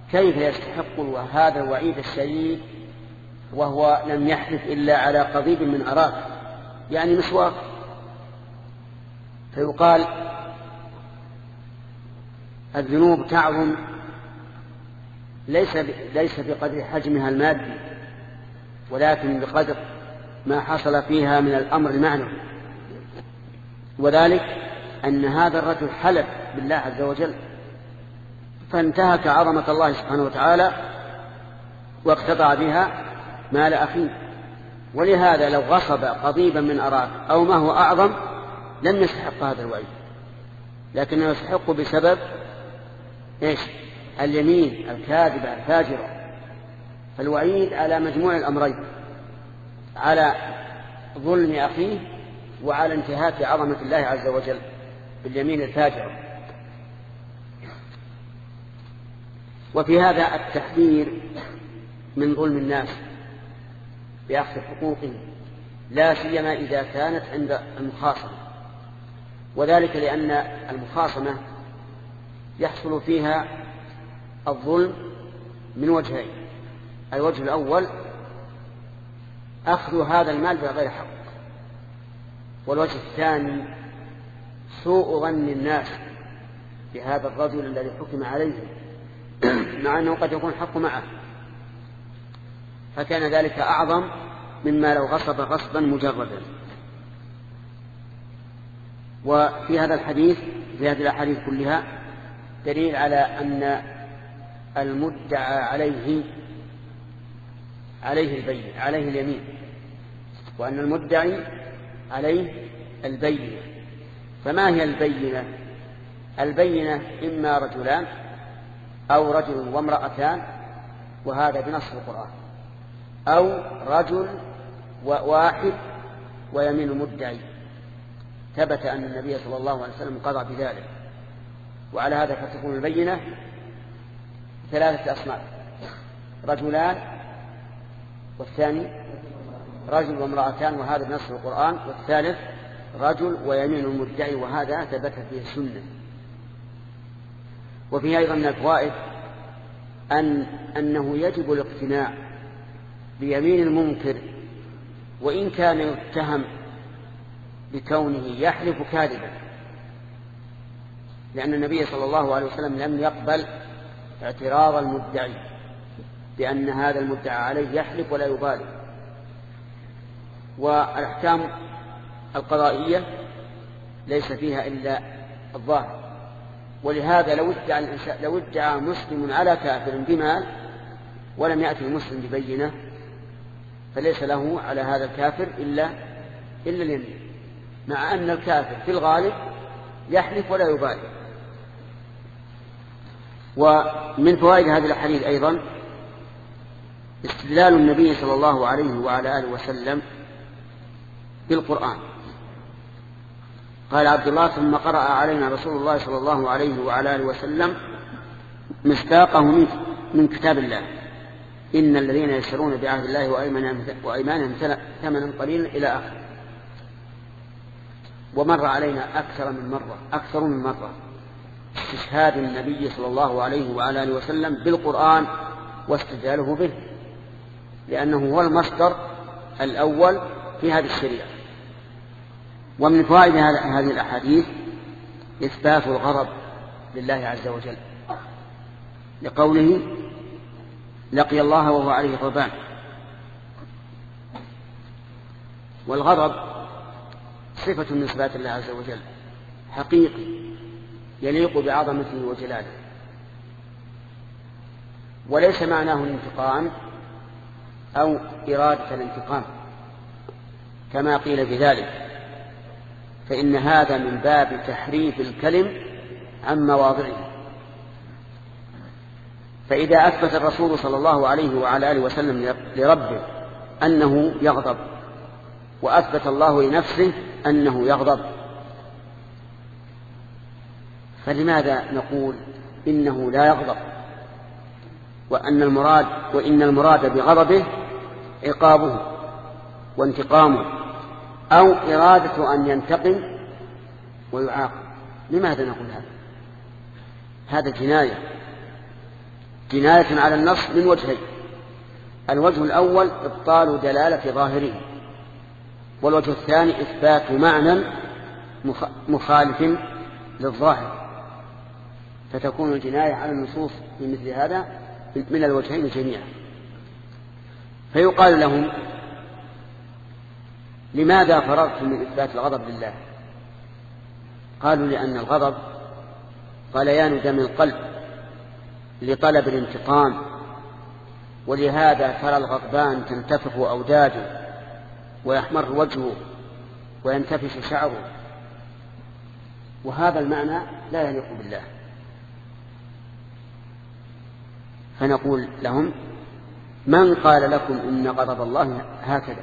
كيف يستحق هذا الوعيد الشديد وهو لم يحلف إلا على قضيب من أراك، يعني مسواك؟ فيقال الذنوب تعظم ليس بقدر حجمها المادي، ولكن بقدر ما حصل فيها من الأمر المعنوي، وذلك أن هذا الرجل حلف بالله عز وجل فانتهك عظمة الله سبحانه وتعالى واقتطع بها مال أخيه. ولهذا لو غصب قضيبا من أراك أو ما هو أعظم لم يستحق هذا الوعيد، لكنه يستحق بسبب اليمين الكاذبة الفاجرة. فالوعيد على مجموع الأمرين، على ظلم أخيه وعلى انتهاك عظمة الله عز وجل باليمين الفاجرة. وفي هذا التحذير من ظلم الناس بأخذ حقوقهم، لا سيما إذا كانت عند المخاصمة، وذلك لأن المخاصمة يحصل فيها الظلم من وجهين: الوجه الأول أخذ هذا المال بغير حق، والوجه الثاني سوء ظن الناس بهذا الرجل الذي حكم عليه مع أنه قد يكون الحق معه، فكان ذلك أعظم مما لو غصب غصبا مجردا. وفي هذا الحديث، في هذه الأحاديث كلها، دليل على أن المدعى عليه اليمين، وأن المدعي عليه البينة. فما هي البينة؟ البينة إما رجلان أو رجل وامرأتان، وهذا بنص القرآن، أو رجل واحد ويمين المدعي. ثبت أن النبي صلى الله عليه وسلم قضى بذلك. وعلى هذا فتكون البينة 3 أصناف: رجلان، والثاني رجل وامرأتان، وهذا بنص القرآن، والثالث رجل ويمين المدعي، وهذا ثبت فيه السنة. وفيه أيضا من الفوائد أنه يجب الاقتناع بيمين المنكر وإن كان يتهم بكونه يحلف كاذبا، لأن النبي صلى الله عليه وسلم لم يقبل اعتراض المدعي بأن هذا المدعى عليه يحلف ولا يبالي. والأحكام القضائية ليس فيها إلا الظاهر، ولهذا لو ادعى مسلم على كافر بمال ولم يأتي المسلم ببينة فليس له على هذا الكافر إلا اليمين، مع أن الكافر في الغالب يحلف ولا يبالي. ومن فوائد هذه الحديث أيضا استدلال النبي صلى الله عليه وعلى آله وسلم بالقرآن. قال عبد الله: ثم قرأ علينا رسول الله صلى الله عليه وعلى آله وسلم مصداقه من كتاب الله: إن الذين يشترون بعهد الله وأيمانهم ثمنا قليلا إلى آخره. ومر علينا أكثر من مرة استشهاد النبي صلى الله عليه وعلى آله وسلم بالقرآن واستدلاله به، لأنه هو المصدر الأول في هذه الشريعة. ومن فوائد هذه الأحاديث إثبات الغضب لله عز وجل، لقوله: لقي الله وهو عليه غضبان. والغضب صفة من صفات الله عز وجل، حقيقي يليق بعظمته وجلاله، وليس معناه الانتقام أو إرادة الانتقام كما قيل بذلك، فإن هذا من باب تحريف الكلم عن مواضعه. فإذا أثبت الرسول صلى الله عليه وعلى آله وسلم لربه أنه يغضب، وأثبت الله لنفسه أنه يغضب، فلماذا نقول إنه لا يغضب وإن المراد بغضبه عقابه وانتقامه أو إرادة أن ينتقم ويعاقب؟ لماذا نقول هذا؟ هذا جناية، جناية على النص من وجهين: الوجه الأول إبطال دلالة ظاهره، والوجه الثاني إثبات معنى مخالف للظاهر، فتكون الجناية على النصوص في مثل هذا من الوجهين جميعا. فيقال لهم: لماذا فررتم من إثبات الغضب لله؟ قالوا: لأن الغضب غليان دم القلب لطلب الانتقام، ولهذا ترى الغضبان تنتفخ أوداجه ويحمر وجهه وينتفش شعره، وهذا المعنى لا يليق بالله. فنقول لهم: من قال لكم إن غضب الله هكذا؟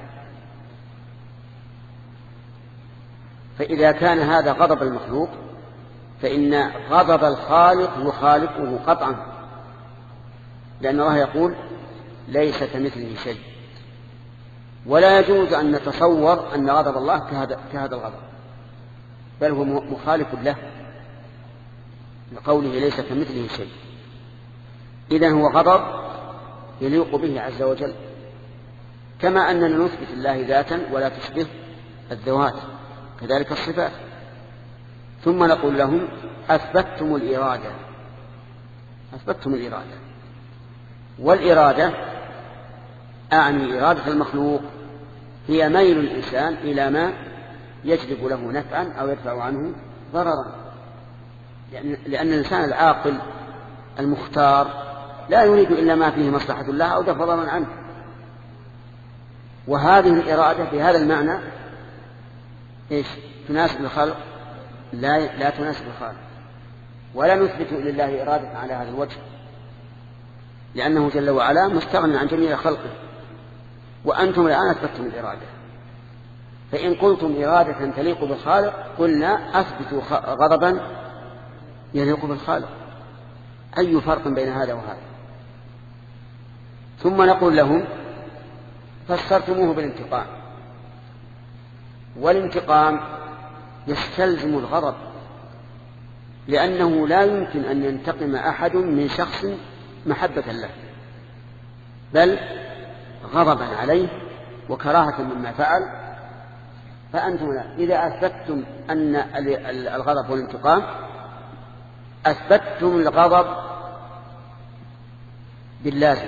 فإذا كان هذا غضب المخلوق فإن غضب الخالق يخالفه قطعا، لأن الله يقول: ليس كمثله شيء. ولا يجوز أن نتصور أن غضب الله كهذا الغضب، بل هو مخالف له لقوله ليس كمثله شيء. إذن هو غضب يليق به عز وجل، كما أننا نثبت الله ذاتا ولا تشبه الذوات، كذلك الصفات. ثم نقول لهم: أثبتتم الإرادة. والإرادة أعني إرادة المخلوق، هي ميل الإنسان إلى ما يجلب له نفعا أو يدفع عنه ضررا، لأن الإنسان العاقل المختار لا يريد إلا ما فيه مصلحة الله أو دفع ضررا عنه. وهذه الإرادة بهذا المعنى إيش؟ تناسب الخلق؟ لا تناسب الخالق، ولا نثبت لله إرادة على هذا الوجه، لأنه جل وعلا مستغنى عن جميع خلقه، وأنتم الآن أثبتتم الإرادة. فإن قلتم إرادة تليق بالخالق قلنا: أثبتوا غضبا يليق بالخالق. أي فرق بين هذا وهذا؟ ثم نقول لهم: فسرتموه بالانتقام، والانتقام يستلزم الغضب، لأنه لا يمكن أن ينتقم أحد من شخص محبة له، بل غضبا عليه وكراهة مما فعل. فأنتم إذا أثبتتم أن الغضب والانتقام أثبتتم الغضب باللازم،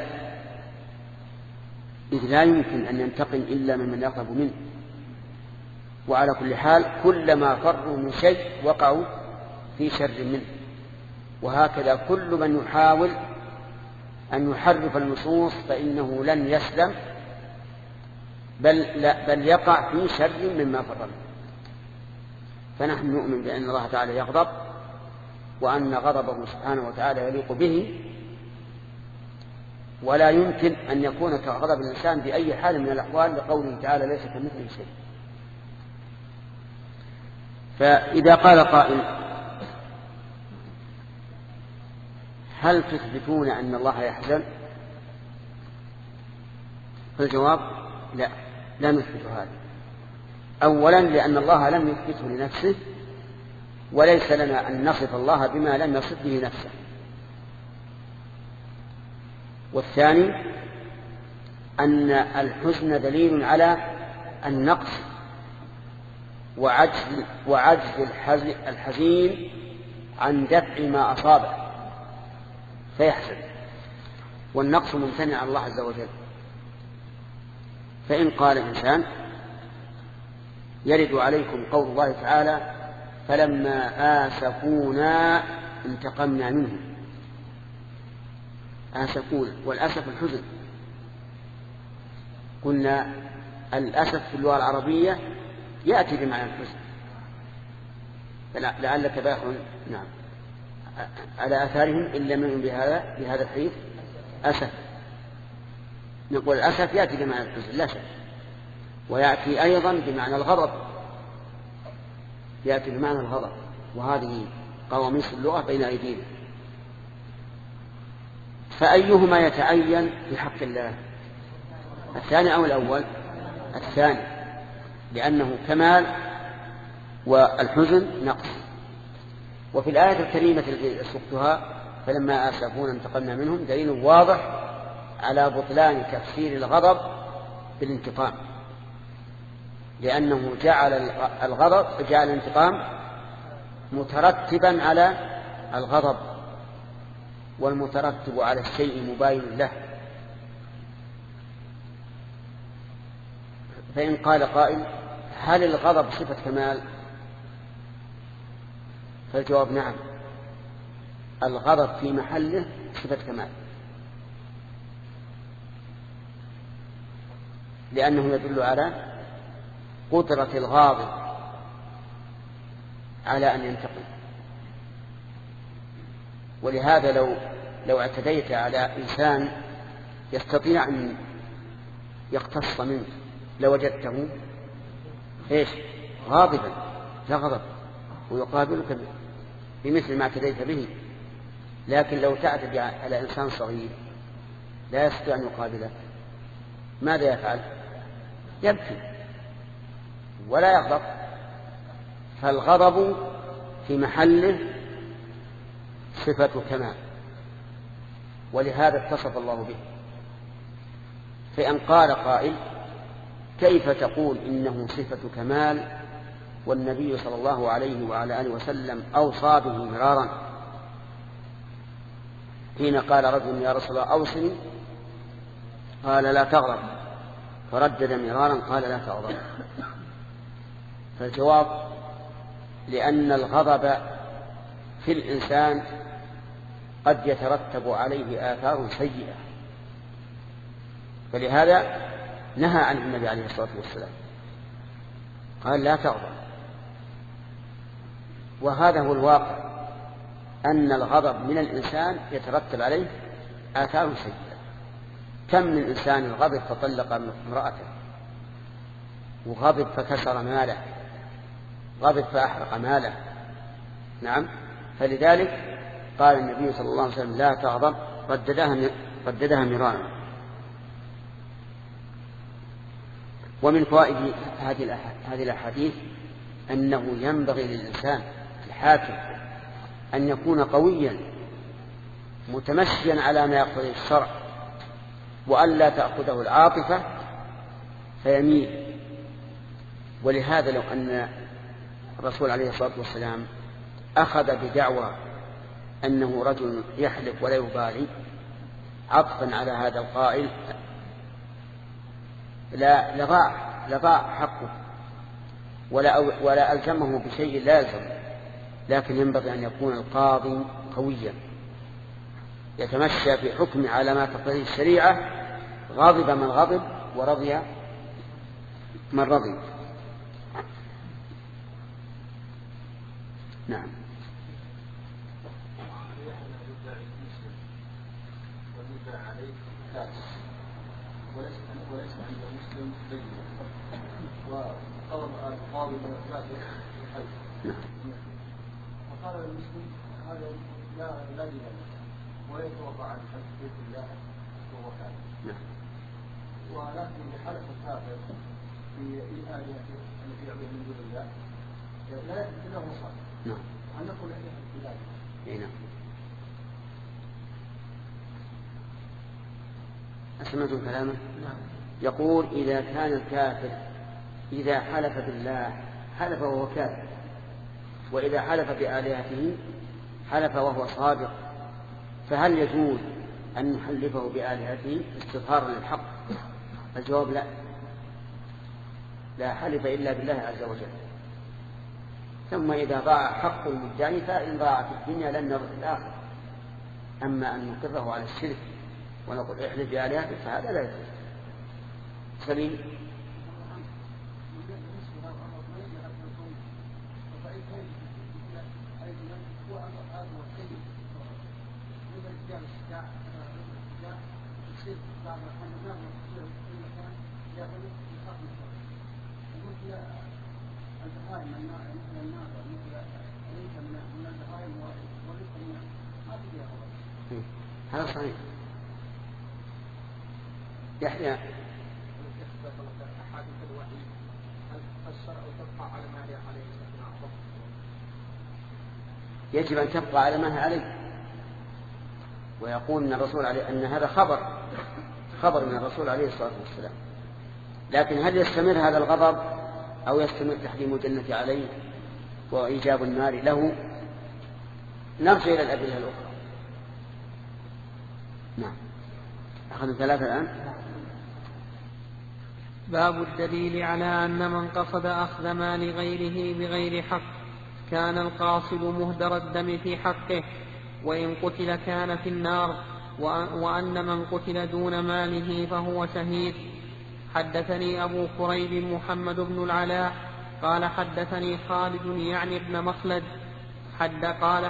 إذ لا يمكن أن ينتقم إلا ممن يغضب منه. وعلى كل حال كلما فروا من شيء وقعوا في شر منه. وهكذا كل من يحاول أن يحرف النصوص فإنه لن يسلم، بل يقع في شر مما فر منه. فنحن نؤمن بأن الله تعالى يغضب، وأن غضبه سبحانه وتعالى يليق به، ولا يمكن أن يكون كغضب الإنسان بأي حال من الأحوال، لقوله تعالى: ليس كمثله شيء. فإذا قال قائل: هل تثبتون أن الله يحزن؟ فالجواب: لا نثبت هذا. أولا لأن الله لم يثبته لنفسه، وليس لنا أن نصف الله بما لم يصف به نفسه. والثاني أن الحزن دليل على النقص وعجز الحزين عن دفع ما أصابه فيحزن، والنقص ممتنع عن الله عز وجل. فإن قال الإنسان: يرد عليكم قول الله تعالى: فلما آسفونا انتقمنا منهم. آسفونا، والأسف الحزن. قلنا الأسف في اللغة العربية يأتي بمعنى الحزن، لعلك باخع على آثارهم إن لم يؤمنوا بهذا الحديث أسف. نقول الأسف يأتي بمعنى الحزن لا شك، ويأتي أيضا بمعنى الغضب، يأتي بمعنى الغضب، وهذه قواميس اللغة بين أيدينا. فأيهما يتعين في حق الله، الثاني أو الأول؟ الثاني، لأنه كمال والحزن نقص. وفي الآية الكريمة التي سقتها فلما آسفونا انتقمنا منهم دليل واضح على بطلان تفسير الغضب بالانتقام، لأنه جعل الانتقام مترتبا على الغضب، والمترتب على الشيء مباين له. فإن قال قائل هل الغضب صفة كمال؟ فالجواب نعم، الغضب في محله صفة كمال، لأنه يدل على قدرة الغاضب على أن ينتقم. ولهذا لو اعتديت على إنسان يستطيع أن يقتص منك لوجدته غاضبا لا غضب ويقابلك بمثل ما اعتديت به. لكن لو تعتدي على إنسان صغير لا يستطيع أن يقابله، ماذا يفعل؟ يبكي ولا يغضب. فالغضب في محله صفة كمال، ولهذا اتصف الله به. فإن قال قائل كيف تقول إنه صفة كمال والنبي صلى الله عليه وعلى آله وسلم أوصى به مرارا، حين قال رجل يا رسول الله أوصني قال لا تغضب، فردد مرارا قال لا تغضب. فالجواب لأن الغضب في الإنسان قد يترتب عليه آثار سيئة، فلهذا نهى عنه النبي عليه الصلاة والسلام، قال لا تغضب. وهذا هو الواقع، أن الغضب من الإنسان يترتب عليه آثار سيئة. كم من إنسان غضب فطلق امرأته، وغضب فكسر ماله، غضب فأحرق ماله. نعم، فلذلك قال النبي صلى الله عليه وسلم لا تغضب، رددها مرارا. ومن فوائد هذه الأحاديث أنه ينبغي للإنسان الحاكم أن يكون قويا متمشيا على ما يقتضيه الشرع، وأن لا تأخذه العاطفة فيميل. ولهذا لو أن الرسول عليه الصلاة والسلام أخذ بدعوى أنه رجل يحلف ولا يبالي عطفا على هذا القائل لضاع حقه ولا ألزمه بشيء لا يلزم. لكن ينبغي أن يكون القاضي قويا يتمشى في حكمه على ما تقتضيه الشريعة، غضب من غضب ورضي من رضي. نعم. وليس عند المسلم بينة وقرب القاضي من الكافر الحي، فقال المسلم هذا لا دين له ويتوقع عن حديث الله وهو كافر. ولكن بحالة الكافر في الآلهة التي يعبد من دون الله لا يثبت له مصالح. أن نقول إلهي. أسمعتم كلامه؟ يقول إذا كان الكافر إذا حلف بالله حلف وهو كافر، وإذا حلف بآلهته حلف وهو صادق، فهل يجوز أن نحلفه بآلهته استظهارا للحق؟ الجواب لا حلف إلا بالله عز وجل. ثم إذا ضاع حق المدعي فإن ضاع في الدنيا لن نرى في الآخرة. أما أن نقره على الشرك ونقول احلف بآلهتك فهذا لا يجوز. سليم. هذا صحيح. يحيى يجب أن تبقى على ما هي عليه، ويقول أن الرسول عليه أن هذا خبر من الرسول عليه الصلاة والسلام. لكن هل يستمر هذا الغضب أو يستمر تحريم الجنة عليه وإيجاب النار له؟ نرجع إلى الأدلة الأخرى. نعم. أخذنا 3 الآن. باب الدليل على أن من قصد أخذ مال غيره بغير حق كان القاصد مهدر الدم في حقه، وإن قتل كان في النار، وأن من قتل دون ماله فهو شهيد. حدثني أبو كريب محمد بن العلاء قال حدثني خالد يعني ابن مخلد قال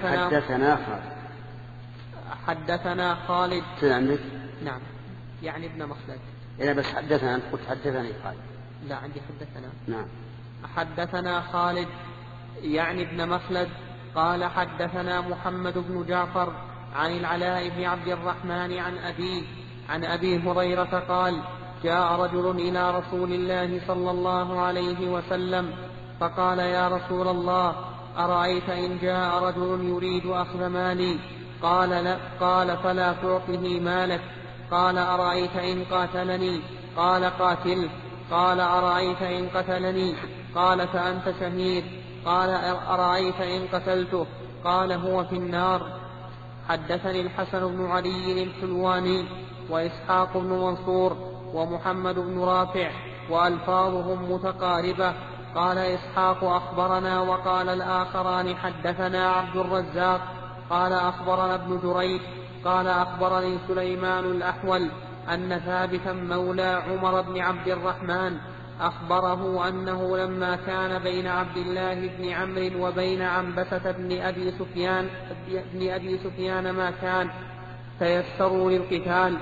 حدثنا خالد. نعم يعني ابن مخلد. إذا بس حدثنا، أنت قلت حدثني خالد. لا عندي حدثنا. نعم. حدثنا خالد يعني ابن مخلد قال حدثنا محمد بن جعفر عن العلاء بن عبد الرحمن عن أبي هريرة قال جاء رجل إلى رسول الله صلى الله عليه وسلم فقال يا رسول الله أرأيت إن جاء رجل يريد أخذ مالي؟ قال لا. قال فلا تعطه مالك. قال أرأيت إن قاتلني؟ قال قاتله. قال أرأيت إن قتلني؟ قال فأنت شهيد. قال أرأيت إن قتلته؟ قال هو في النار. حدثني الحسن بن علي الحلواني وإسحاق بن منصور ومحمد بن رافع وألفاظهم متقاربة. قال إسحاق أخبرنا، وقال الآخران حدثنا عبد الرزاق قال أخبرنا ابن جريج قال أخبرني سليمان الأحول أن ثابتا مولى عمر بن عبد الرحمن أخبره أنه لما كان بين عبد الله بن عمرو وبين عنبسة بن أبي سفيان ما كان تيسروا للقتال،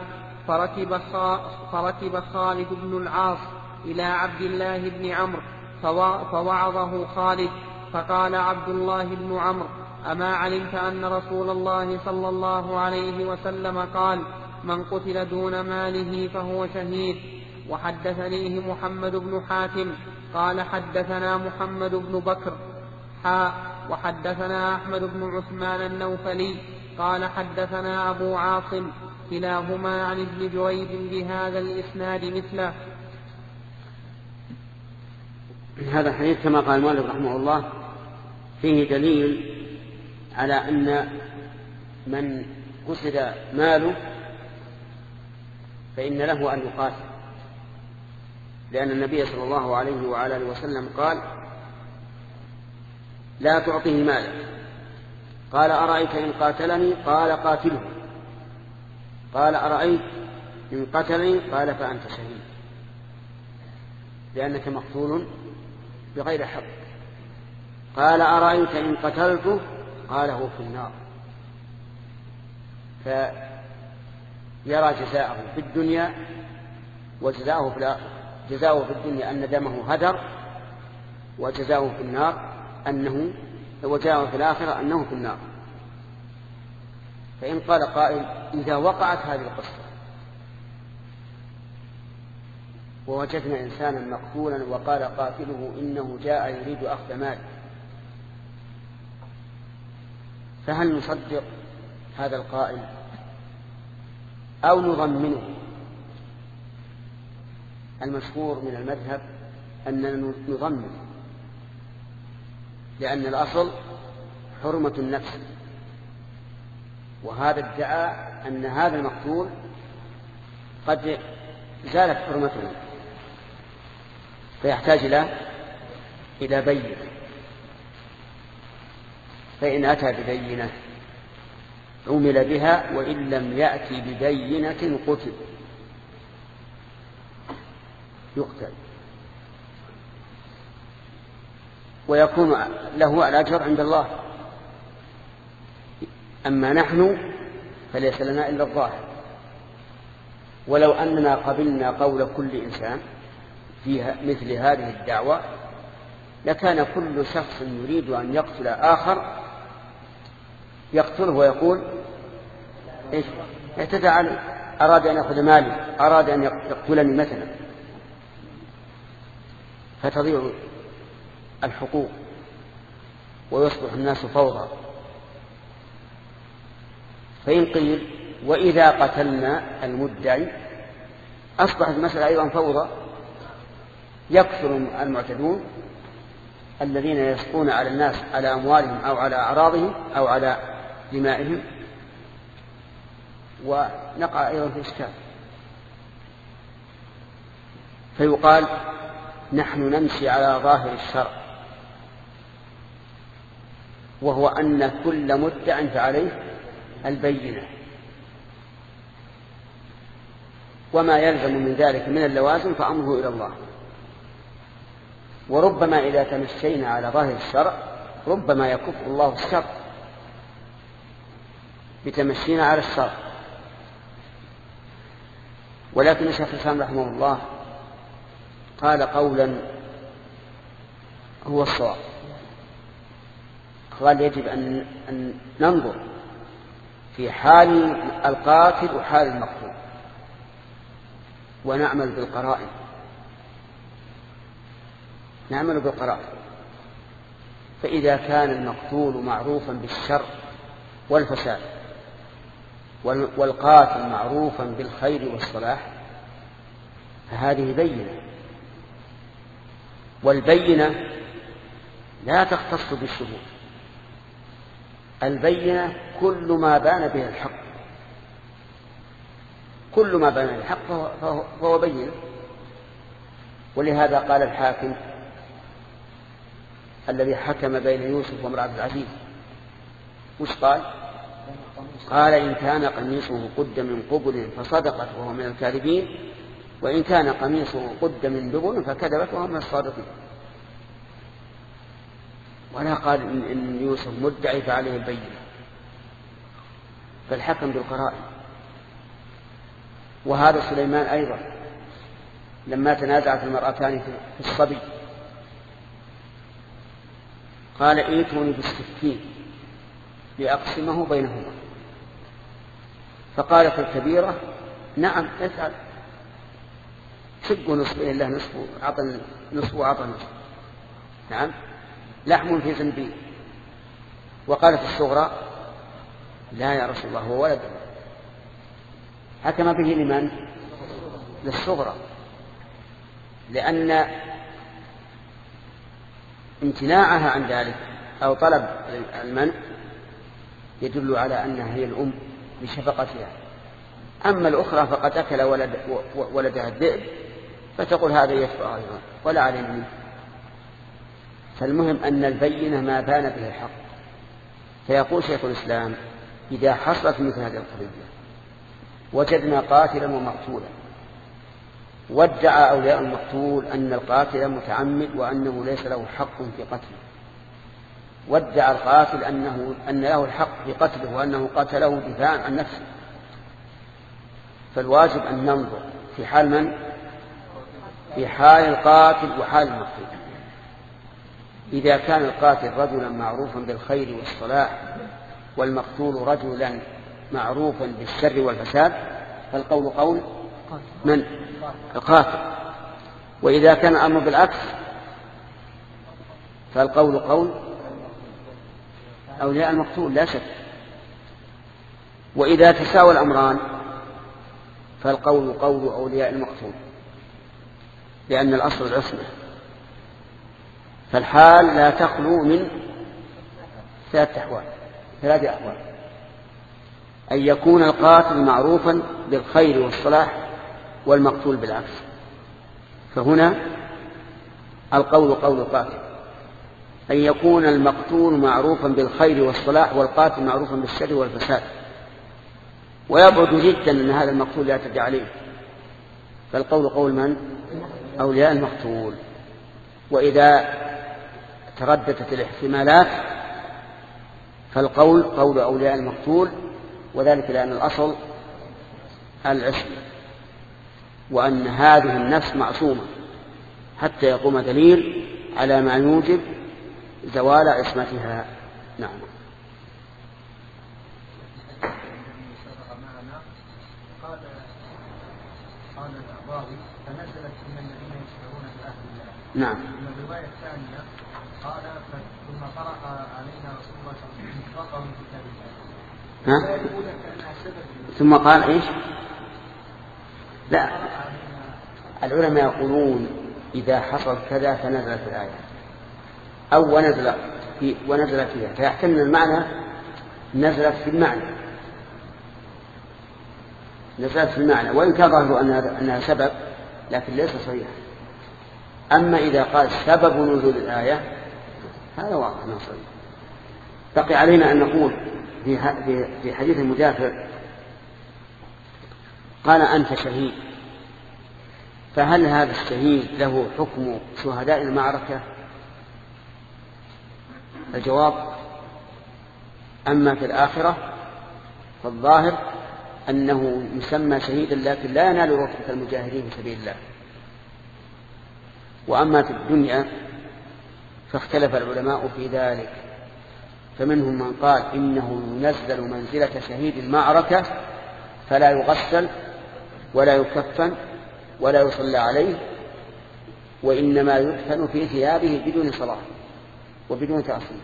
فركب خالد بن العاص إلى عبد الله بن عمرو فوعظه خالد، فقال عبد الله بن عمرو أما علمت أن رسول الله صلى الله عليه وسلم قال من قتل دون ماله فهو شهيد. وحدثنيه محمد بن حاتم قال حدثنا محمد بن بكر وحدثنا أحمد بن عثمان النوفلي قال حدثنا أبو عاصم كلاهما عن ابن جريج بهذا الإسناد مثله. هذا الحديث كما قال المؤلف رحمه الله فيه دليل على أن من قصد ماله فإن له أن يقاتل، لأن النبي صلى الله عليه وعلى آله وسلم قال لا تعطيه مالك. قال أرأيت إن قاتلني؟ قال قاتله. قال أرأيت إن قتلني؟ قال فأنت شهيد، لأنك مقتول بغير حق. قال أرأيت إن قتلته؟ قال هو في النار. فيرى جزاءه في الدنيا وجزاءه في الآخرة. جزاؤه في الدنيا أن دمه هدر، وجزاؤه في النار وجزاؤه في الآخرة أنه في النار. فإن قال قائل إذا وقعت هذه القصة ووجدنا إنسانا مقتولا وقال قاتله إنه جاء يريد أخذ مال، فهل نصدق هذا القائل أو نضمنه؟ المشهور من المذهب أننا نضمن، لأن الأصل حرمة النفس، وهذا ادعى أن هذا المقتول قد زالت حرمته، فيحتاج إلى بينة. فإن أتى ببينة عمل بها، وإن لم يأتي ببينة قتل يقتل، ويكون له الأجر عند الله. أما نحن فليس لنا إلا الظاهر. ولو أننا قبلنا قول كل إنسان في مثل هذه الدعوة لكان كل شخص يريد أن يقتل آخر يقتله ويقول إيش اعتدى علي، أراد أن يأخذ مالي، أراد أن يقتلني مثلا، فتضيع الحقوق ويصبح الناس فوضى. فإن قيل وإذا قتلنا المدعي أصبحت المسألة أيضا فوضى، يكثر المعتدون الذين يسقون على الناس على أموالهم أو على أعراضهم أو على دمائهم، ونقع أيضا في إشكال. فيقال نحن نمشي على ظاهر الشرع، وهو أن كل مدع فعليه البينة، وما يلزم من ذلك من اللوازم فأمره إلى الله. وربما إذا تمشينا على ظاهر الشرع ربما يكف الله الشر بتمشينا على الشرع. ولكن الشيخ الإسلام رحمه الله قال قولا هو الصواب، قال يجب أن ننظر في حال القاتل وحال المقتول ونعمل بالقرائن، نعمل بالقرائن. فإذا كان المقتول معروفا بالشر والفساد والقاتل معروفا بالخير والصلاح فهذه بينة، والبينة لا تختص بالشهود، البينة كل ما بان به الحق، كل ما بان به الحق فهو بينة. ولهذا قال الحاكم الذي حكم بين يوسف وامرأة العزيز وش قال؟ قال إن كان قميصه قد من قبل فصدقت وهو من الكاذبين، وإن كان قميصه قد من دبر فكذبت وهو من الصادقين. ولا قال إن يوسف مدعي فعليه البينة، فالحكم بالقرائن. وهذا سليمان أيضا لما تنازعت المرأتان في الصبي قال ائتوني بالسكين لأقسمه بينهما، فقالت الكبيرة نعم افعل، شقوا نصف لله نصف وعطى نصف، نعم لحم في زنبيل. وقالت الصغرى لا يا رسول الله هو ولد، حكم به لمن؟ للصغرى، لأن امتناعها عن ذلك أو طلب المنع يدل على أنها هي الأم بشفقتها. أما الأخرى فقد أكل ولدها الذئب فتقول هذا يشفع أيضا ولا علينا منه. فالمهم أن البينة ما بان به الحق. فيقول شيخ الإسلام إذا حصلت مثل هذه القضية وجدنا قاتلا ومقتولا وادعى أولياء المقتول أن القاتل متعمد وأنه ليس له حق في قتله، وادعى القاتل أن له الحق في قتله وأنه قتله دفاعا عن نفسه، فالواجب أن ننظر في حال من؟ في حال القاتل وحال المقتول. إذا كان القاتل رجلا معروفا بالخير والصلاح والمقتول رجلا معروفا بالشر والفساد فالقول قول من؟ القاتل. وإذا كان الأمر بالعكس فالقول قول أولياء المقتول لا شك. وإذا تساوى الأمران فالقول قول أولياء المقتول، لأن الأصل العصمة. فالحال لا تخلو من ثلاث أحوال: أن يكون القاتل معروفا بالخير والصلاح والمقتول بالعكس، فهنا القول قول القاتل. أن يكون المقتول معروفا بالخير والصلاح والقاتل معروفا بالشر والفساد، ويبعد جدا أن هذا المقتول لا يعتدي عليه، فالقول قول من؟ أولياء المقتول. وإذا ترددت الاحتمالات فالقول قول أولياء المقتول، وذلك لأن الأصل العصمة، وأن هذه النفس معصومة حتى يقوم دليل على ما يوجب زوال عصمتها. نعم. قال الأعرابي فنزلت من الذين يشفعون بأهل الله. نعم. من الرواية الثانية قال ثم قرأ علينا رسول الله صلى الله عليه وسلم من كتاب الله ها؟ ثم قال إيش؟ لا، العلماء يقولون إذا حصل كذا فنزلت الآية أو ونزل فيها، فيحتمل المعنى نزلت في المعنى، نزلت في المعنى وإن كان ظاهر أنها سبب لكن ليس صحيحا. أما إذا قال سبب نزول الآية هذا واضح أنه صحيح. بقي علينا أن نقول في حديث المجافر قال أنت شهيد، فهل هذا الشهيد له حكم شهداء المعركة؟ الجواب أما في الآخرة فالظاهر أنه يسمى شهيدا لكن لا ينال رتبة المجاهدين في سبيل الله. وأما في الدنيا فاختلف العلماء في ذلك، فمنهم من قال إنه ينزل منزلة شهيد المعركة فلا يغسل ولا يكفن ولا يصلى عليه، وإنما يدفن في ثيابه بدون صلاة وبدون تعصيب.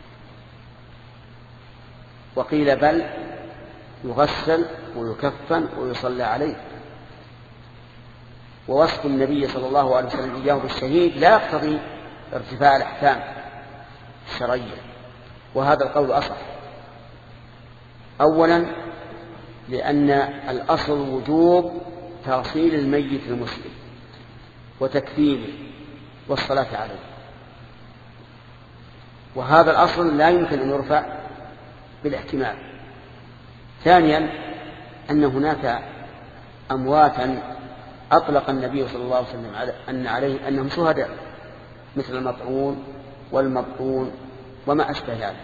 وقيل بل يغسل ويكفن ويصلى عليه. ووصف النبي صلى الله عليه وسلم إياه بالشهيد لا يقتضي ارتفاع الأحكام الشرعية، وهذا القول أصح. أولا لأن الأصل وجوب تغسيل الميت المسلم وتكفينه والصلاة عليه، وهذا الأصل لا يمكن أن يرفع بالاحتمال. ثانيا أن هناك أمواتا أطلق النبي صلى الله عليه وسلم أنهم شهداء مثل المطعون والمبطون وما أشبه ذلك،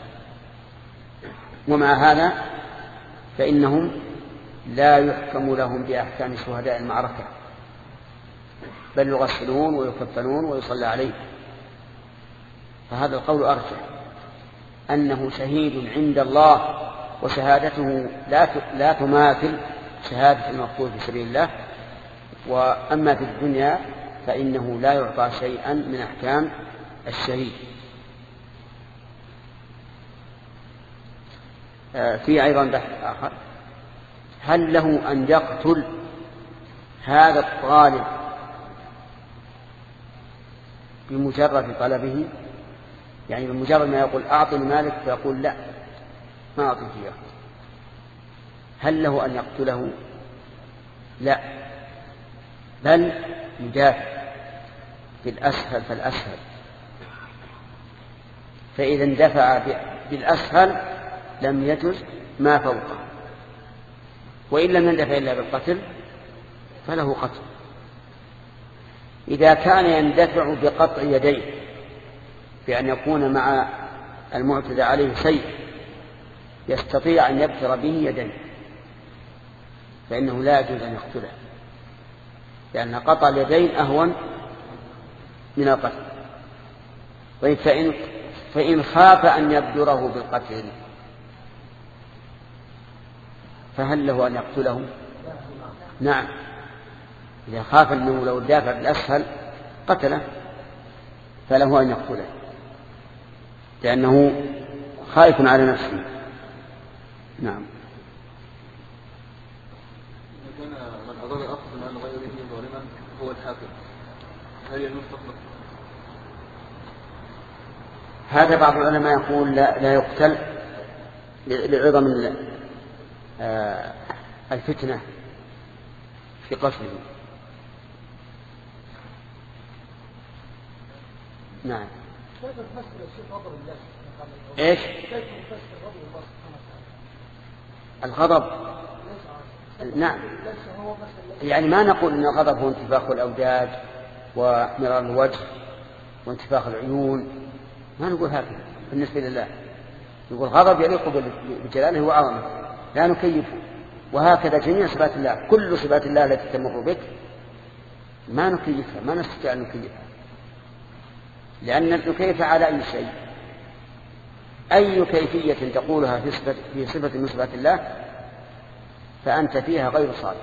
ومع هذا فإنهم لا يحكم لهم بأحكام شهداء المعركة، بل يغسلون ويكفنون ويصلى عليه. فهذا القول أرجح أنه شهيد عند الله، وشهادته لا تماثل شهادة المقتول في سبيل الله. وأما في الدنيا فإنه لا يعطى شيئا من أحكام الشهيد. في أيضا بحث آخر، هل له أن يقتل هذا الطالب بمجرد طلبه؟ يعني بمجرد ما يقول أعطني مالك فيقول لا ما أعطيك إياه، هل له أن يقتله؟ لا، بل يدافع بالأسهل فالأسهل، فإذا اندفع بالأسهل لم يجز ما فوقه، وإن لم يندفع إلا بالقتل فله قتل. إذا كان يندفع بقطع يديه بأن يكون مع المعتدى عليه سيف يستطيع أن يبتر به يديه فإنه لا يجوز أن يقتله، لأن قطع اليدين أهون من القتل. فإن خاف أن يبدره بالقتل فهل له أن يقتله؟ نعم، إذا خاف أنه لو دافع بالأسهل قتله فله أن يقتله، لأنه خائف على نفسه. نعم. كان من أضر أخذ عن غيره ظالما هو الحاكم، هل يجوز قتله؟ هذا بعض العلماء يقول لا يقتل لعظم الفتنة في قتله. نعم. ايش؟ الغضب. نعم، يعني ما نقول ان الغضب هو انتفاخ الاوداج ومرار الوجه وانتفاخ العيون، ما نقول هكذا بالنسبة لله. نقول غضب يليق بجلاله وعظمته لا نكيفه، وهكذا جميع صفات الله، كل صفات الله التي تمر بك ما نكيفها، ما نستطيع أن نكيفها، لأن نكيف على أي شيء. أي كيفية تقولها في صفة من صفات الله فأنت فيها غير صادق،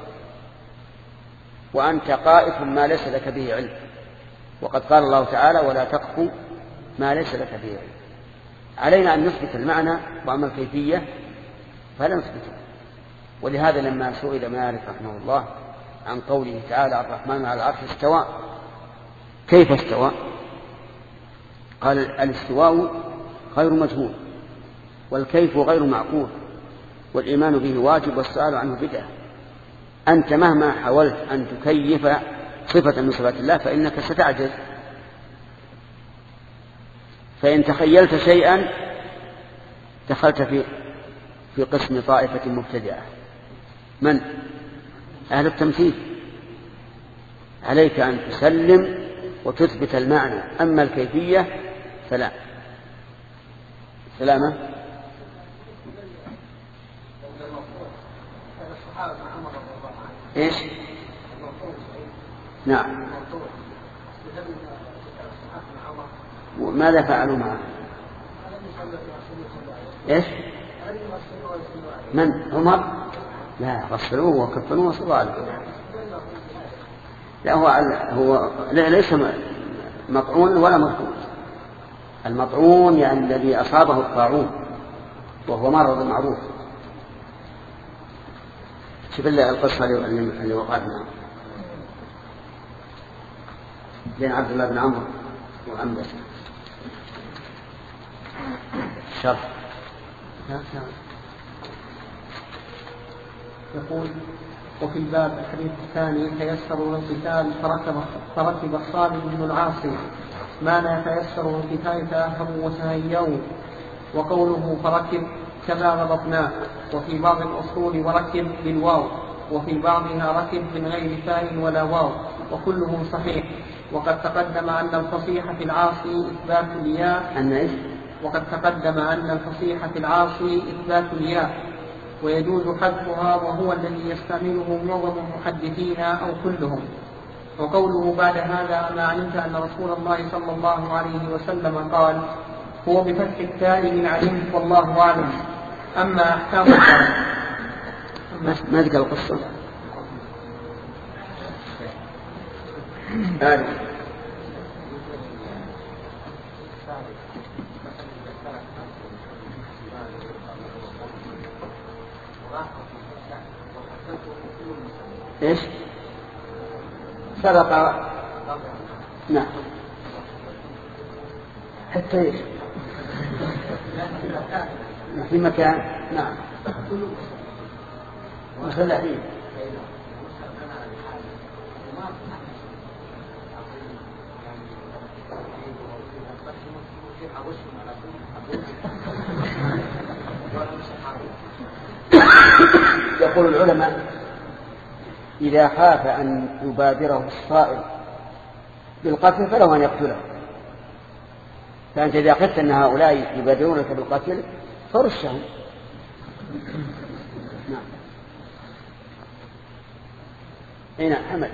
وأنت قائف ما ليس لك به علم، وقد قال الله تعالى ولا تقف ما ليس لك به علم. علينا أن نثبت المعنى، وأما الكيفية فلا نثبته. ولهذا لما سئل مالك رحمه الله عن قوله تعالى الرحمن على العرش استوى كيف استوى؟ قال الاستواء غير مجهول والكيف غير معقول والإيمان به واجب والسؤال عنه بدعة. أنت مهما حاولت أن تكيف صفة من صفات الله فإنك ستعجز. فإن تخيلت شيئا دخلت في قسم طائفة مبتدعة. من؟ أهل التمثيل. عليك أن تسلم وتثبت المعنى، أما الكيفية فلا. سلامة. إيش؟ نعم. وماذا فعلوا معه؟ إيش؟ من؟ عمر؟ لا، غسلوه وكفنوه وصلوا عليه. لا، هو ليس مطعون ولا مطعون. المطعون يعني الذي أصابه الطاعون وهو مرض معروف. شوف القصة اللي وقعت معه بين عبد الله بن عمرو وعنبسة. شرح. يقول: وفي الباب الحديث الثاني تيسروا للقتال فركب الصالح بن العاصي معنى تيسروا للقتال تأهبوا وتهيئوا، وقوله فركب كما ضبطناه. وفي بعض الأصول وركب بالواو، وفي بعضها ركب من غير فاء ولا واو، وكله صحيح. وقد تقدم أن الفصيح في العاصي إثبات الياء. وقد تقدم أن الفصيح في العاصي إثبات الياء ويجوز حذفها، وهو الذي يستعمله معظم المحدثين أو كلهم. وقوله بعد هذا ما علمت أن رسول الله صلى الله عليه وسلم قال هو بفتح التاء من علمت والله أعلم. أما أحكام ما ذكر القصة. إيش؟ سبق. نعم. حتى إيش؟ في مكان. نعم. وصل فيه. يقول العلماء إذا خاف أن يبادره الصائل بالقتل فله أن يقتله. فأنت إذا خفت أن هؤلاء يبادرونك بالقتل فرشهم. نعم. أين حمد؟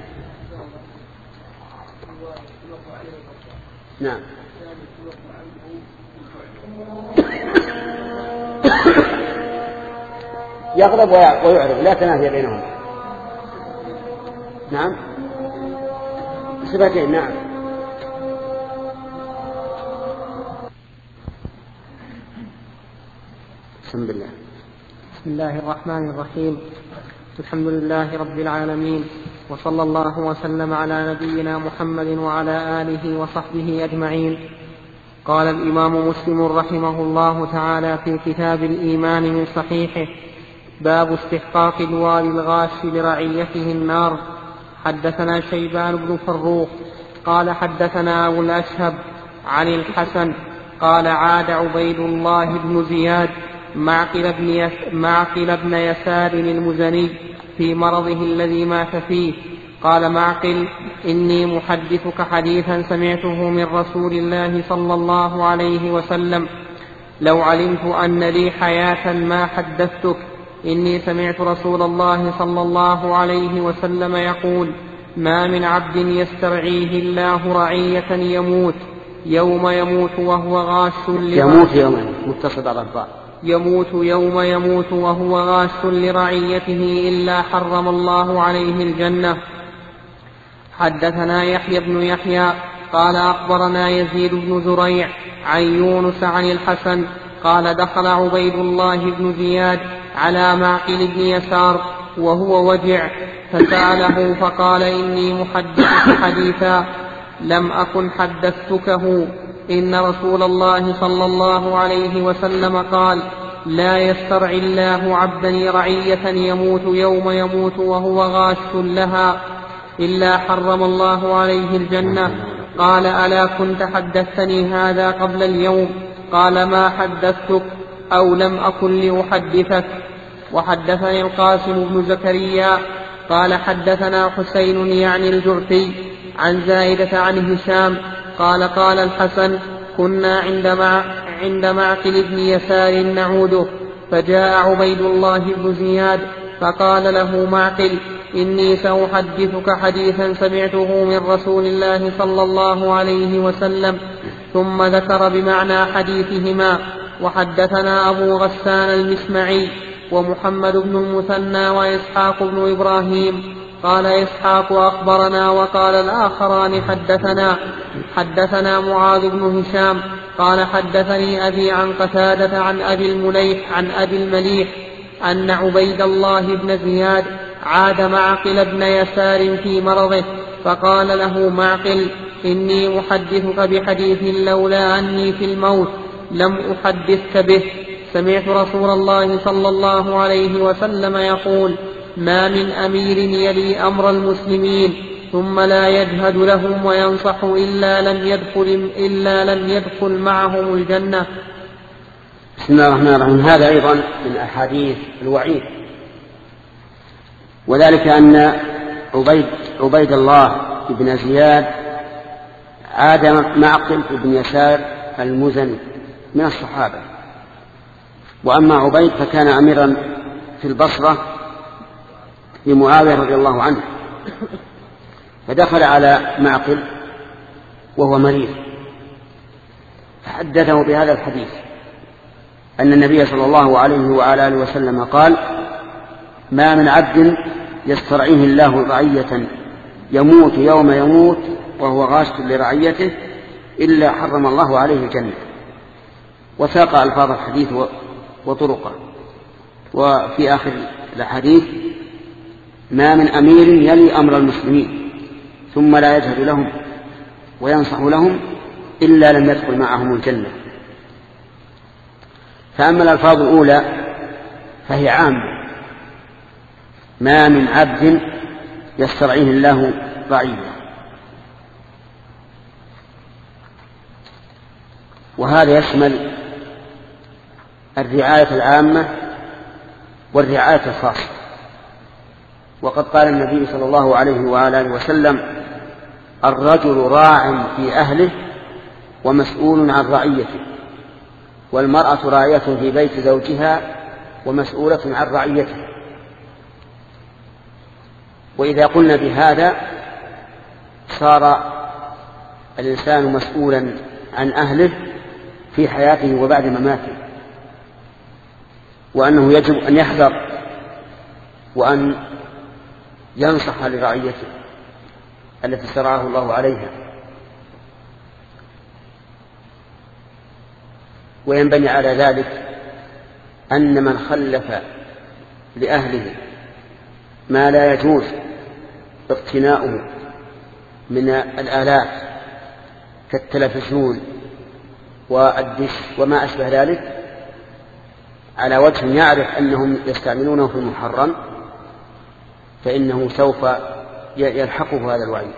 نعم. يغضب ويعرض لا تنافي بينهم. نعم. صفتين. نعم. بسم الله. بسم الله الرحمن الرحيم. الحمد لله رب العالمين، وصلى الله وسلم على نبينا محمد وعلى آله وصحبه أجمعين. قال الإمام مسلم رحمه الله تعالى في كتاب الإيمان من صحيحه: باب استحقاق الوالي الغاش لرعيته النار. حدثنا شيبان بن فروخ قال حدثنا أبو الأشهب عن الحسن قال عاد عبيد الله بن زياد معقل بن يسار المزني في مرضه الذي مات فيه. قال معقل: إني محدثك حديثا سمعته من رسول الله صلى الله عليه وسلم، لو علمت أن لي حياة ما حدثتك. إني سمعت رسول الله صلى الله عليه وسلم يقول: ما من عبد يسترعيه الله رعية يموت يوم يموت وهو غاش لرعيته إلا حرم الله عليه الجنة. حدثنا يحيى بن يحيى قال أخبرنا يزيد بن زريع عن يونس عن الحسن قال دخل عبيد الله بن زياد على معقل بن يسار وهو وجع، فسأله فقال: إني محدثك حديثا لم أكن حدثتكه، إن رسول الله صلى الله عليه وسلم قال: لا يسترعي الله عبدا لرعية يموت يوم يموت وهو غاش لها إلا حرم الله عليه الجنة. قال: ألا كنت حدثتني هذا قبل اليوم؟ قال: ما حدثتك أو لم أكن لأحدثك. وحدثني القاسم بن زكريا قال: حدثنا حسين يعني الجعفي عن زائدة عن هشام قال: قال الحسن: كنا عند معقل بن يسار نعوده، فجاء عبيد الله بن زياد فقال له معقل: إني سأحدثك حديثا سمعته من رسول الله صلى الله عليه وسلم، ثم ذكر بمعنى حديثهما. وحدثنا أبو غسان المسمعي ومحمد بن المثنى وإسحاق بن إبراهيم. قال إسحاق: أخبرنا. وقال الآخران: حدثنا معاذ بن هشام قال: حدثني أبي عن قتادة عن أبي المليح أن عبيد الله بن زياد عاد معقل بن يسار في مرضه، فقال له معقل: إني أحدثك بحديث لولا أني في الموت لم أحدثك به. سمعت رسول الله صلى الله عليه وسلم يقول: ما من أمير يلي أمر المسلمين ثم لا يجهد لهم وينصح إلا لم يدخل معهم الجنة. بسم الله الرحمن الرحيم. هذا أيضا من أحاديث الوعيد، وذلك أن عبيد الله بن زياد عاد معقل بن يسار المزني من الصحابة، وأما عبيد فكان أميرا في البصرة لمعاوية رضي الله عنه، فدخل على معقل وهو مريض فحدثه بهذا الحديث أن النبي صلى الله عليه وعلى آله وسلم قال: ما من عبد يسترعيه الله رعية يموت يوم يموت وهو غاش لرعيته إلا حرم الله عليه الجنة. وساق ألفاظ الحديث وطرقه. وفي آخر الحديث: ما من أمير يلي أمر المسلمين ثم لا يجهد لهم وينصح لهم إلا لم يدخل معهم الجنة. فأما الألفاظ الأولى فهي عامة: ما من عبد يسترعيه الله رعية، وهذا يشمل الرعاية العامة والرعاية الخاصة. وقد قال النبي صلى الله عليه وآله وسلم: الرجل راع في أهله ومسؤول عن رعيته، والمرأة راعية في بيت زوجها ومسؤولة عن رعيته. وإذا قلنا بهذا صار الإنسان مسؤولا عن أهله في حياته وبعد مماته، وأنه يجب أن يحذر وأن ينصح لرعيته التي استرعاه الله عليها. وينبني على ذلك أن من خلف لأهله ما لا يجوز اقتناؤه من الآلات كالتلفزيون والدش وما أشبه ذلك على وجه يعرف أنهم يستعملونه في المحرم، فإنه سوف يلحقه هذا الوعيد،